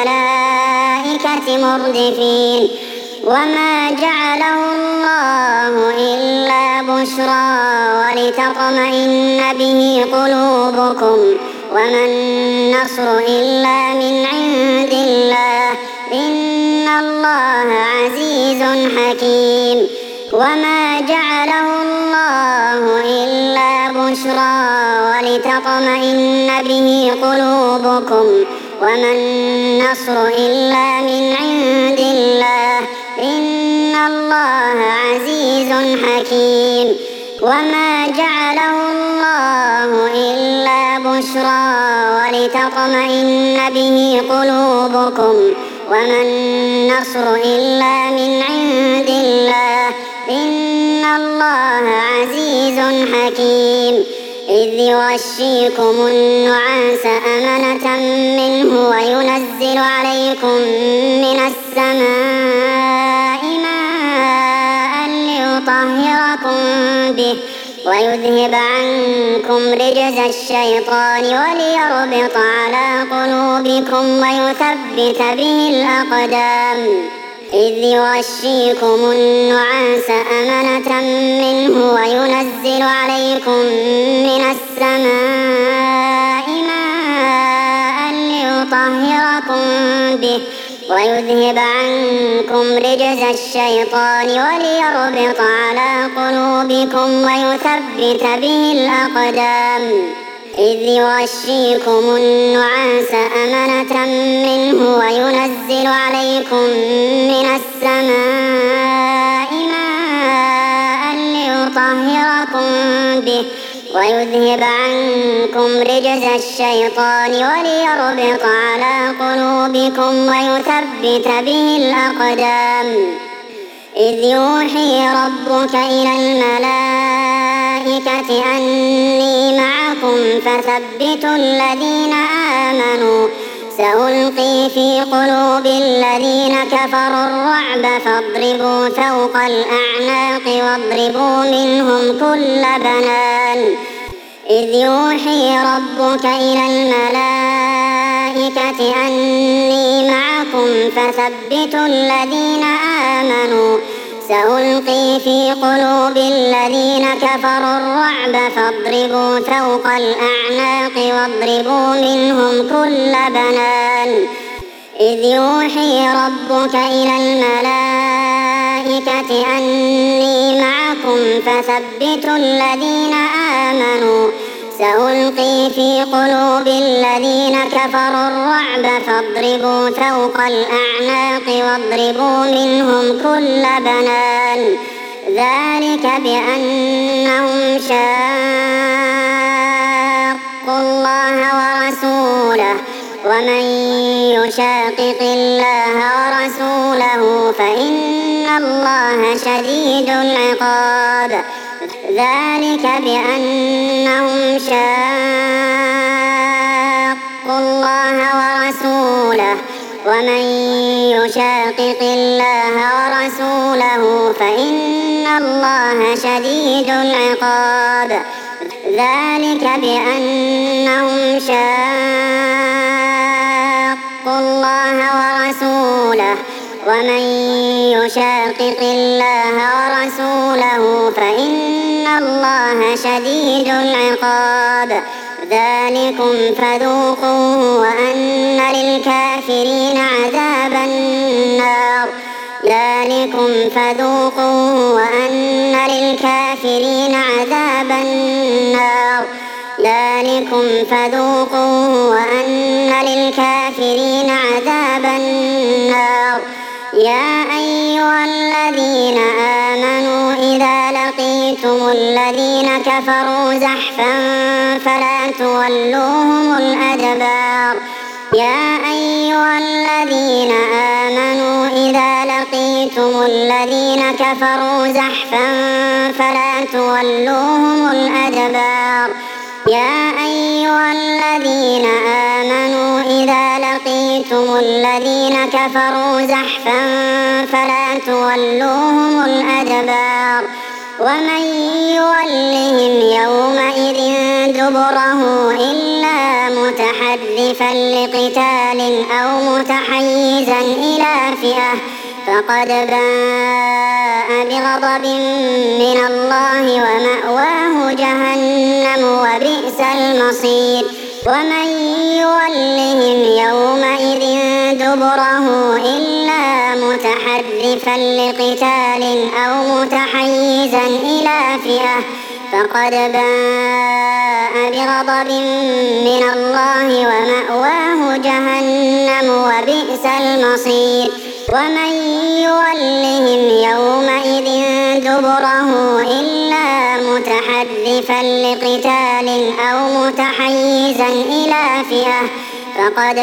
الملائكة مردفين وما جعله الله إلا بشرى ولتطمئن به قلوبكم وما النصر إلا من عند الله إن الله عزيز حكيم وما جعله الله إلا بشرى ولتطمئن به قلوبكم وما النصر إلا من عند الله إن الله عزيز حكيم وما جعله الله إلا بشرى ولتطمئن به قلوبكم وما النصر إلا من عند الله إن الله عزيز حكيم إذ يغشيكم النعاس أمنة منه وينزل عليكم من السماء ماء ليطهركم به ويذهب عنكم رجز الشيطان وليربط على قلوبكم ويثبت به الأقدام إذ يغشيكم النعاس أمنة منه وينزل عليكم من السماء ماء ليطهركم به ويذهب عنكم رجز الشيطان وليربط على قلوبكم ويثبت به الأقدام إذ يغشيكم النعاس أمنة منه وينزل عليكم من السماء ماء ليطهركم به ويذهب عنكم رجز الشيطان وليربط على قلوبكم ويثبت به الأقدام إذ يوحي ربك إلى الملائكة أني معكم فثبتوا الذين آمنوا سألقي في قلوب الذين كفروا الرعب فاضربوا فوق الأعناق واضربوا منهم كل بنان إذ يوحي ربك إلى الملائكة أني معكم فثبتوا الذين آمنوا سألقي في قلوب الذين كفروا الرعب فاضربوا فوق الأعناق واضربوا منهم كل بنان إذ يوحي ربك إلى الملائكة أني معكم فثبتوا الذين آمنوا سألقي في قلوب الذين كفروا الرعب فاضربوا فوق الأعناق واضربوا منهم كل بنان ذلك بأنهم شاقوا الله ورسوله ومن يشاقق الله ورسوله فإن الله شديد العقاب ذلك بأنهم شاقوا الله ورسوله ومن يشاقق الله ورسوله فإن الله شديد العقاب ذلك بأنهم شاقوا الله ورسوله ومن يشاقق الله ورسوله فإن الله شديد العقاب ذلكم فذوقوه وأن للكافرين عذاب النار ذلكم فذوقوه وأن للكافرين عذاب النار ذلكم فذوقوه وأن للكافرين عذاب النار يا أيها الذين آمنوا إذا لقيتم لقيتم الذين كفروا زحفا فلا تولوهم الأدبار يا أيها الذين آمنوا إذا لقيتم الذين كفروا زحفا فلا تولوهم الأدبار يا أيها الذين آمنوا إذا لقيتم الذين كفروا زحفا فلا تولوهم الأدبار ومن يولهم يومئذ دبره إلا متحرفا لقتال أو متحيزا إلى فئة فقد باء بغضب من الله ومأواه جهنم وبئس المصير ومن يولهم يومئذ دبره إلا متحرفا لقتال أو متحيزا إلى فئة فقد باء بغضب من الله ومأواه جهنم وبئس المصير ومن يولهم يومئذ دبره إلا متحرفا لقتال أو متحيزا إلى فئة فقد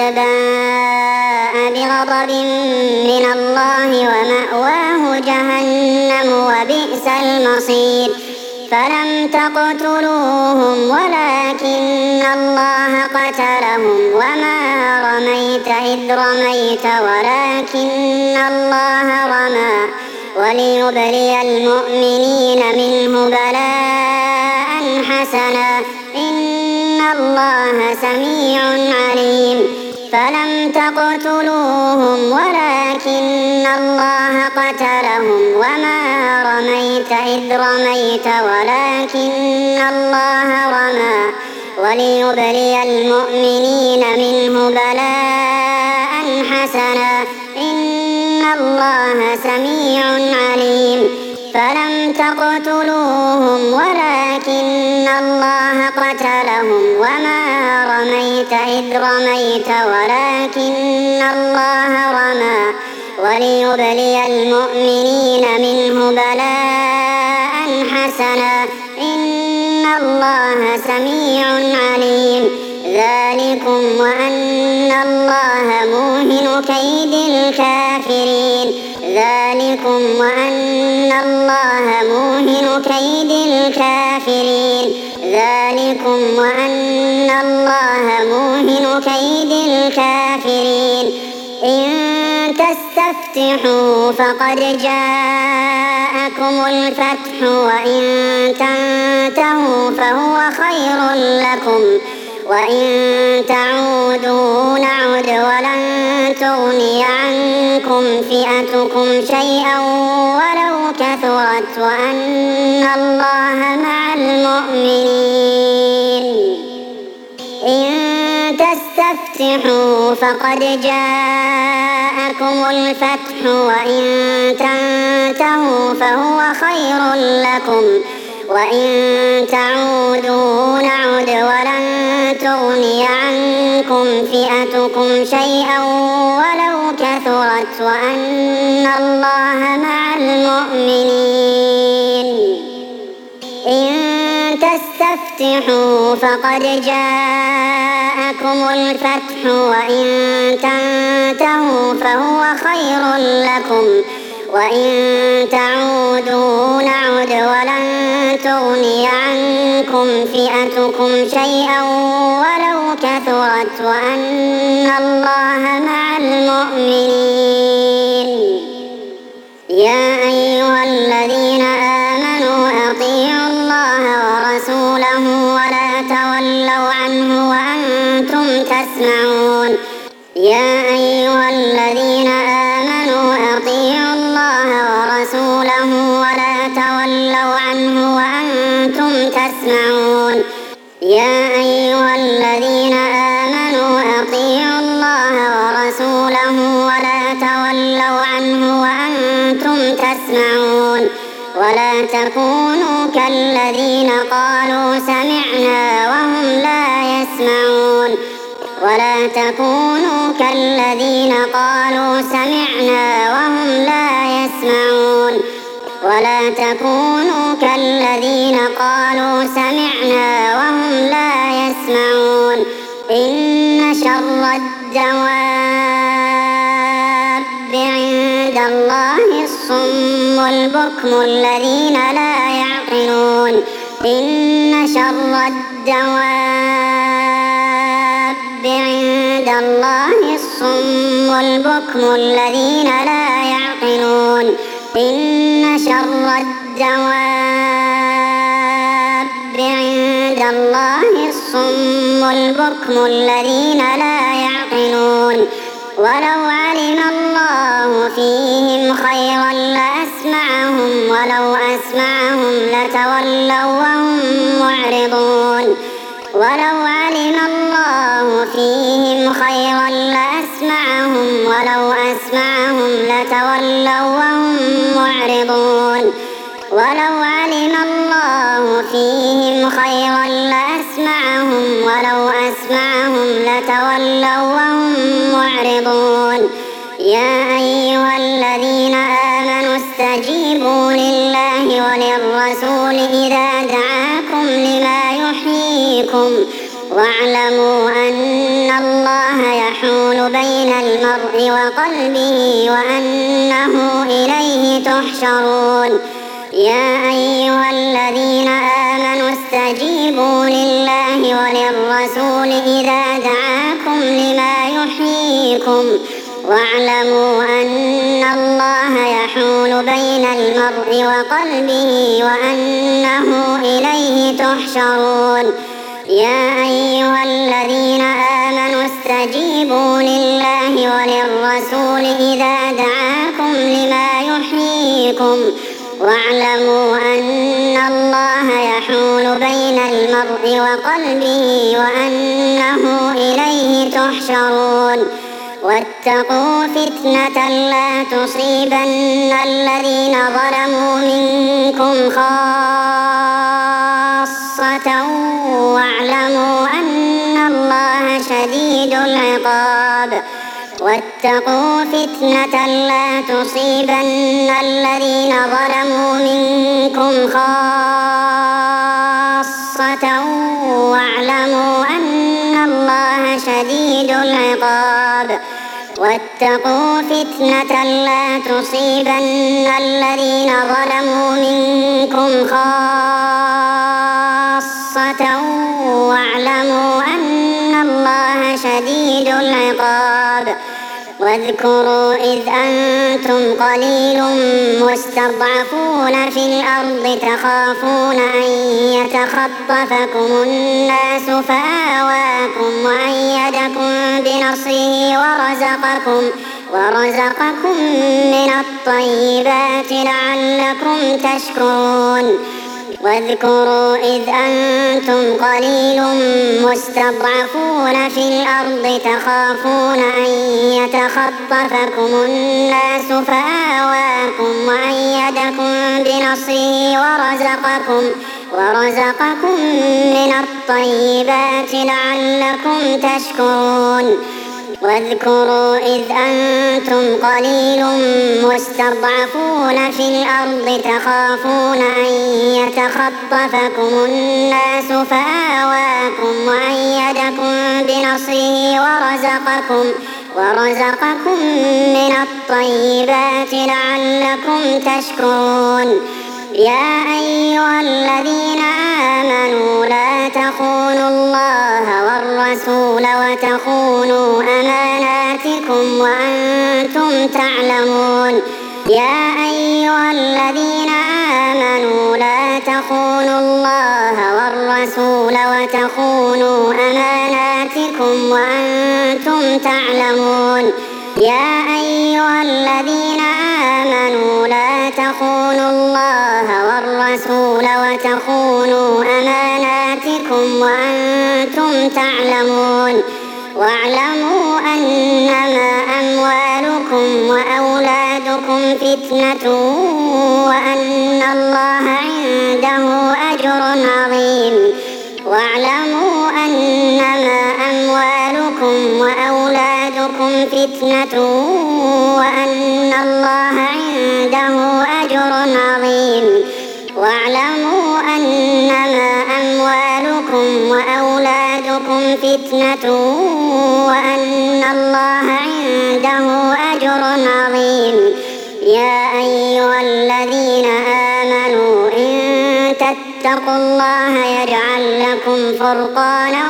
باء بغضب من الله ومأواه جهنم وبئس المصير فلم تقتلوهم ولكن الله قتلهم وما رميت إذ رميت ولكن الله رمى وليبلي المؤمنين منه بلاء حسنا إن الله سميع عليم فلم تقتلوهم ولكن الله قتلهم وما رميت إذ رميت ولكن الله رمى وليبلي المؤمنين منه بلاء حسنا إن الله سميع عليم فلم تقتلوهم ولكن الله قتلهم وما رميت إذ رميت ولكن الله رمى وليبلي المؤمنين منه بلاء حسنا إن الله سميع عليم ذلكم وأن الله موهن كيد الكافرين ذلكم وأن الله موهن كيد الكافرين ذلكم وأن الله موهن كيد الكافرين إن تستفتحوا فقد جاءكم الفتح وإن تنتهوا فهو خير لكم وإن تعودوا نعد ولن تغني عنكم فئتكم شيئا ولو كثرت وأن الله مع المؤمنين إن تستفتحوا فقد جاءكم الفتح وإن تنتهوا فهو خير لكم وإن تعودوا نعد ولن تغني عنكم فئتكم شيئا ولو كثرت وأن الله مع المؤمنين إن تستفتحوا فقد جاءكم الفتح وإن تنتهوا فهو خير لكم وإن تعودوا نعد ولن تغني عنكم فئتكم شيئا ولو كثرت وأن الله مع المؤمنين يا أيها الذين آمنوا أطيعوا الله ورسوله ولا تولوا عنه وأنتم تسمعون يا أيها الذين آمنوا أطيعوا الله ورسوله ولا تولوا عنه وأنتم تسمعون يا أيها الذين آمنوا أطيعوا الله ورسوله ولا تولوا عنه وأنتم تسمعون ولا تكونوا كالذين قالوا سمعنا وهم لا يسمعون ولا تكونوا كالذين قالوا سمعنا وهم لا يسمعون ولا تكونوا كالذين قالوا سمعنا وهم لا يسمعون إن شر الدواب عند الله الصم البكم الذين لا يعقلون إن شر الدواب عند الله الصم البكم الذين لا يعقلون إن شر الدواب عند الله الصم البكم الذين لا يعقلون ولو علم الله فيهم خيرا لأسمعهم ولو أسمعهم لتولوا وهم معرضون ولو علم الله فيهم خيرا لأسمعهم ولو أسمعهم لتولوا وهم معرضون ولو علم الله فيهم خيرا لأسمعهم ولو أسمعهم لتولوا وهم معرضون يا أيها الذين آمنوا استجيبوا لله وللرسول إذا دعاكم لما يحييكم واعلموا أن الله يحول بين المرء وقلبه وأنه إليه تحشرون يا أيها الذين آمنوا استجيبوا لله وللرسول إذا دعاكم لما يحييكم واعلموا أن الله يحول بين المرء وقلبه وأنه إليه تحشرون يا أيها الذين آمنوا استجيبوا لله وللرسول إذا دعاكم لما يحييكم واعلموا أن الله يحول بين المرء وقلبه وأنه إليه تحشرون واتقوا فتنة لا تصيبن الذين ظلموا منكم خاصة واعلموا أن الله شديد العقاب واتقوا فتنة لا تصيبن الذين ظلموا منكم خاصة واعلموا أن الله شديد العقاب واتقوا فتنة لا تصيبن الذين ظلموا منكم خاصة واعلموا أن الله شديد العقاب واذكروا إذ أنتم قليل مستضعفون في الأرض تخافون أن يتخطفكم الناس فآواكم وأيدكم بنصره ورزقكم ورزقكم من الطيبات لعلكم تشكرون واذكروا إذ أنتم قليل مستضعفون في الأرض تخافون أن يتخطفكم الناس فآواكم وأيدكم بنصره ورزقكم ورزقكم من الطيبات لعلكم تشكرون واذكروا إذ أنتم قليل مستضعفون في الأرض تخافون أن يتخطفكم الناس فآواكم وأيدكم بنصره ورزقكم ورزقكم من الطيبات لعلكم تشكرون يا أيها الذين آمنوا لا تخونوا الله والرسول وتخونوا أماناتكم وأنتم تعلمون يا أيها الذين آمنوا لا تخونوا الله والرسول وتخونوا أماناتكم وأنتم تعلمون يا أيها الذين آمنوا لا تخونوا الله والرسول وتخونوا أماناتكم وأنتم تعلمون واعلموا أنما أموالكم وأولادكم فتنة وأن الله عنده أجر عظيم واعلموا أنما أموالكم وأولادكم فتنة وأن الله عنده أجر عظيم وأولادكم فتنة وأن الله عنده أجر عظيم. يا أيها الذين آمنوا إن تتقوا الله يجعل لكم فرقانا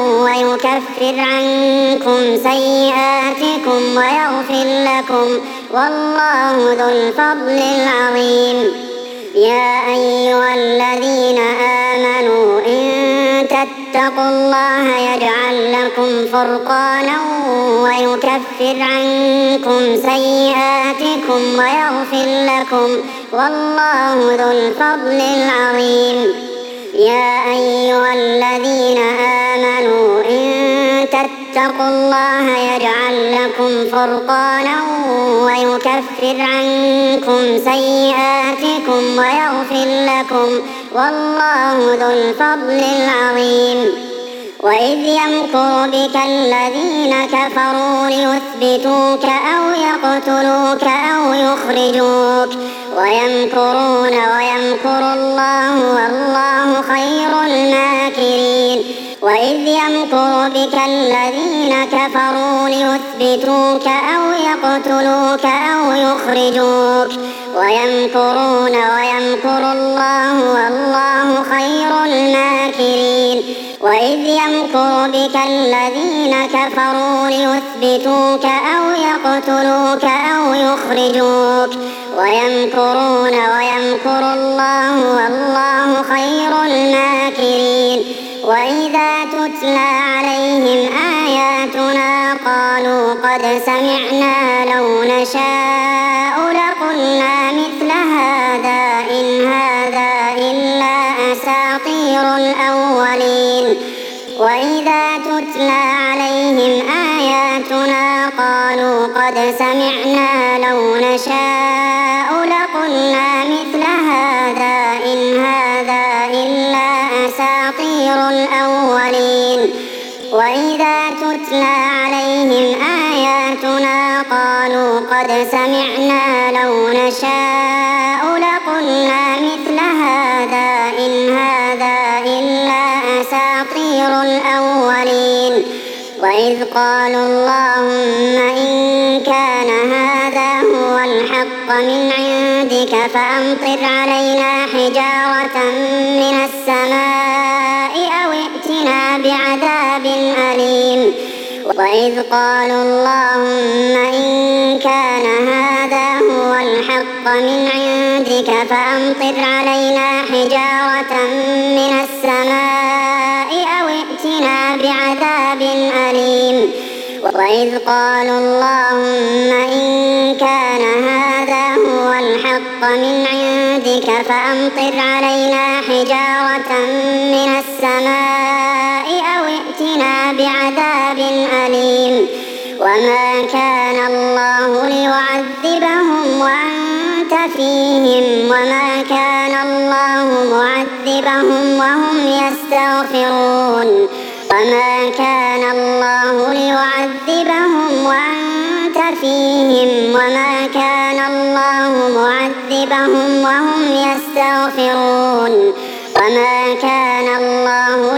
ويكفر عنكم سيئاتكم ويغفر لكم والله ذو الفضل العظيم. يا أيها الذين آمنوا إن تتقوا الله يجعل لكم فرقانا ويكفر عنكم سيئاتكم ويغفر لكم والله ذو الفضل العظيم. يا أيها الذين آمنوا إن تتقوا الله يجعل لكم فرقانا ويكفر عنكم سيئاتكم ويغفر لكم والله ذو الفضل العظيم. وإذ يمكر بك الذين كفروا ليثبتوك أو يقتلوك أو يخرجوك ويمكرون ويمكر الله والله خير الماكرين. وإذ يمكر بك الذين كفروا ليثبتوك أو يقتلوك أو يخرجوك ويمكرون ويمكر الله والله خير الماكرين. وإذ يمكر بك الذين كفروا ليثبتوك أو يقتلوك أو يخرجوك ويمكرون ويمكر الله والله خير الماكرين. وإذا تتلى عليهم آياتنا قالوا قد سمعنا لو نشاء لقلنا مثل هذا إن هذا إلا أساطير الأولين. وإذا تتلى عليهم آياتنا قالوا قد سمعنا لو نشاء لقلنا مثل هذا إن هذا إلا أساطير الأولين. وإذا تتلى عليهم آياتنا قالوا قد سمعنا لو نشاء لقلنا مثل هذا إن هذا إلا أساطير الأولين. وإذ قالوا اللهم إن كان هذا هو الحق من عندك فأمطر علينا حجارة من السماء أو ائتنا بعذاب أليم. وإذ قالوا اللهم إن كان هذا هو الحق من عندك فأمطر علينا حجارة من السماء أو ائتنا بعذاب أليم. وإذ قالوا اللهم إن كان هذا هو الحق من عندك فأمطر علينا حجارة من السماء أو ائتنا بعذاب أليم. وما كان الله ليعذبهم وأنت فيهم وما كان الله معذبهم وهم يستغفرون. وما كان الله ليعذبهم وأنت فيهم وما كان الله معذبهم وهم يستغفرون. وما كان الله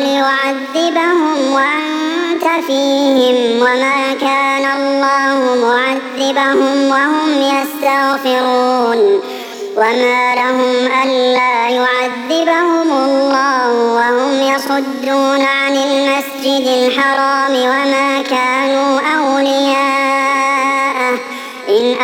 ليعذبهم وأنت فيهم وما كان الله معذبهم وهم يستغفرون. وما لهم ألا يعذبهم الله وهم يصدون عن المسجد الحرام وما كانوا أولياءه إن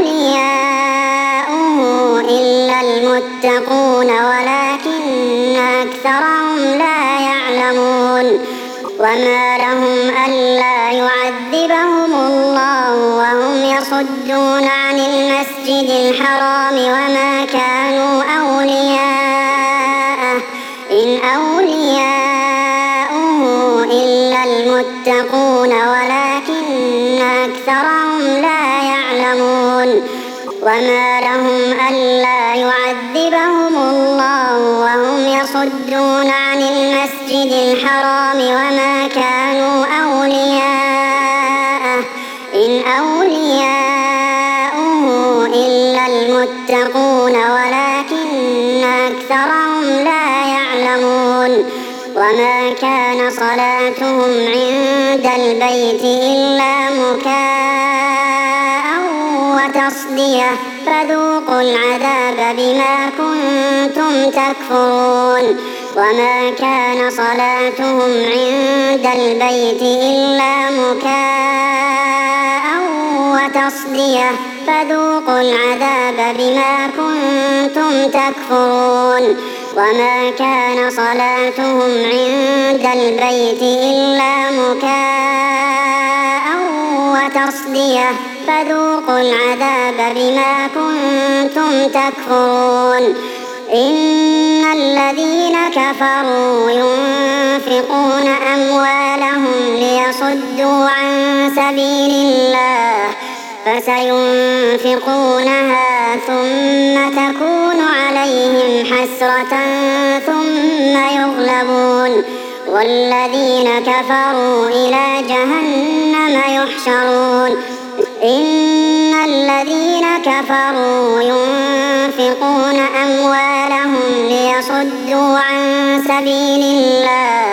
أولياؤه إلا المتقون ولكن أكثرهم لا يعلمون. وما لهم ألا يعذبهم الله وهم يصدون عن المسجد الحرام وما كانوا أولياءه إن أولياؤه إلا المتقون ولكن أكثرهم لا يعلمون. وما لهم ألا يعذبهم الله وهم يصدون عن المسجد الحرام وما كانوا أولياءه إن أولياؤه إلا المتقون ولكن أكثرهم لا يعلمون. وما كان صلاتهم عند البيت إلا مكاء وتصدية فذوقوا العذاب بما كنتم تكفرون وما كان صلاتهم عند البيت إلا مكاء وتصدية فذوقوا العذاب بما كنتم تكفرون وما كان صلاتهم عند البيت إلا مكاء وتصدية فذوقوا العذاب بما كنتم تكفرون إن الذين كفروا ينفقون أموالهم ليصدوا عن سبيل الله فسينفقونها ثم تكون عليهم حسرة ثم يغلبون والذين كفروا إلى جهنم يحشرون إن الذين كفروا ينفقون أموالهم ليصدوا عن سبيل الله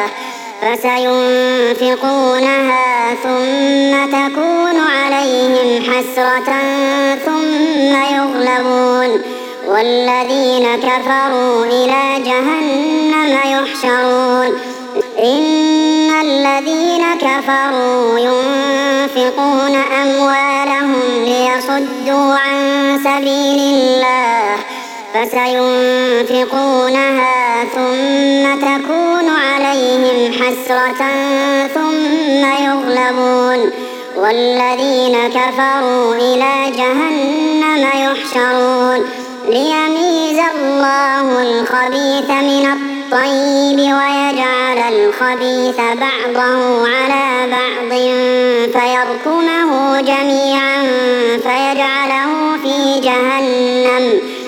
فسينفقونها ثم تكون عليهم حسرة ثم يغلبون والذين كفروا إلى جهنم يحشرون إن الذين كفروا ينفقون أموالهم ليصدوا عن سبيل الله فسينفقونها ثم تكون عليهم حسرة ثم يغلبون والذين كفروا إلى جهنم يحشرون ليميز الله الخبيث من الطيب ويجعل الخبيث بعضه على بعض فيركمه جميعا فيجعله في جهنم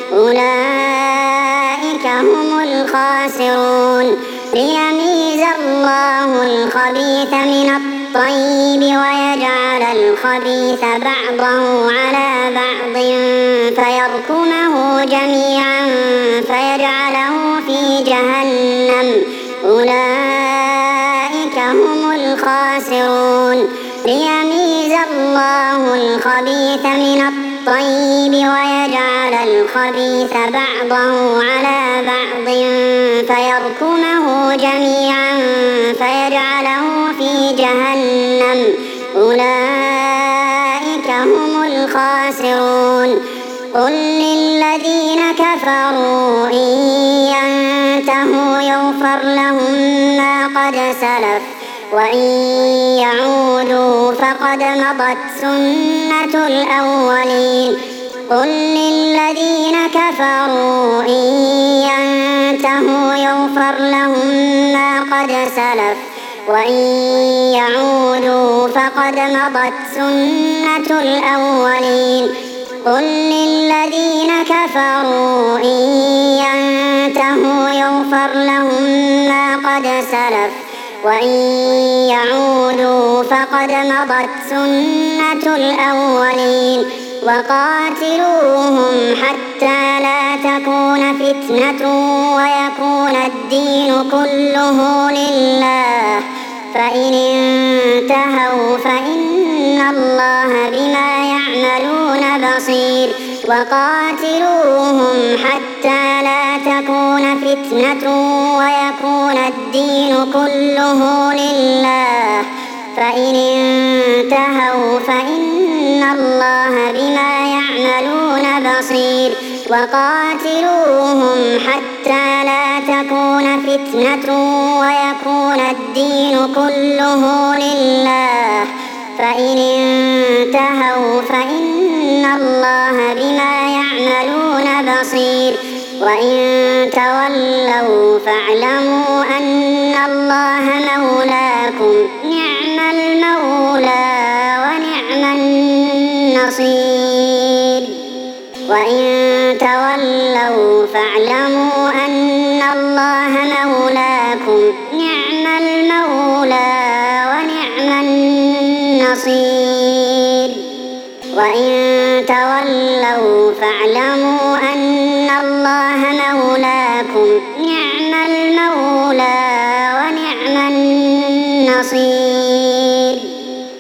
أولئك هم الخاسرون ليميز الله الخبيث من الطيب ويجعل الخبيث بعضه على بعض فيركمه جميعا فيجعله في جهنم أولئك هم الخاسرون ليميز الله الخبيث من الطيب ويجعل الخبيث بعضه على بعض فيركمه جميعا فيجعله في جهنم أولئك هم الخاسرون قل للذين كفروا إن ينتهوا يغفر لهم ما قد سلف وإن يعودوا فقد مضت سنة الأولين قل للذين كفروا إن ينتهوا يغفر لهم ما قد سلف وإن يعودوا فقد مضت سنة الأولين قل للذين كفروا إن ينتهوا يغفر لهم ما قد سلف وإن يعودوا فقد مضت سنة الأولين وقاتلوهم حتى لا تكون فتنة ويكون الدين كله لله فإن انتهوا فإن الله بما يعملون بصير وقاتلوهم حتى لا تكون فتنة ويكون الدين كله لله فإن انتهوا فإن الله بما يعملون بصير وقاتلوهم حتى لا تكون فتنة ويكون الدين كله لله فإن انتهوا فإن الله بما يعملون بصير وإن تولوا فاعلموا أن الله مولاكم نعم المولى ونعم النصير وإن تولوا فاعلموا أن الله مولاكم نعم المولى ونعم النصير وإن تولوا فاعلموا أن الله مولاكم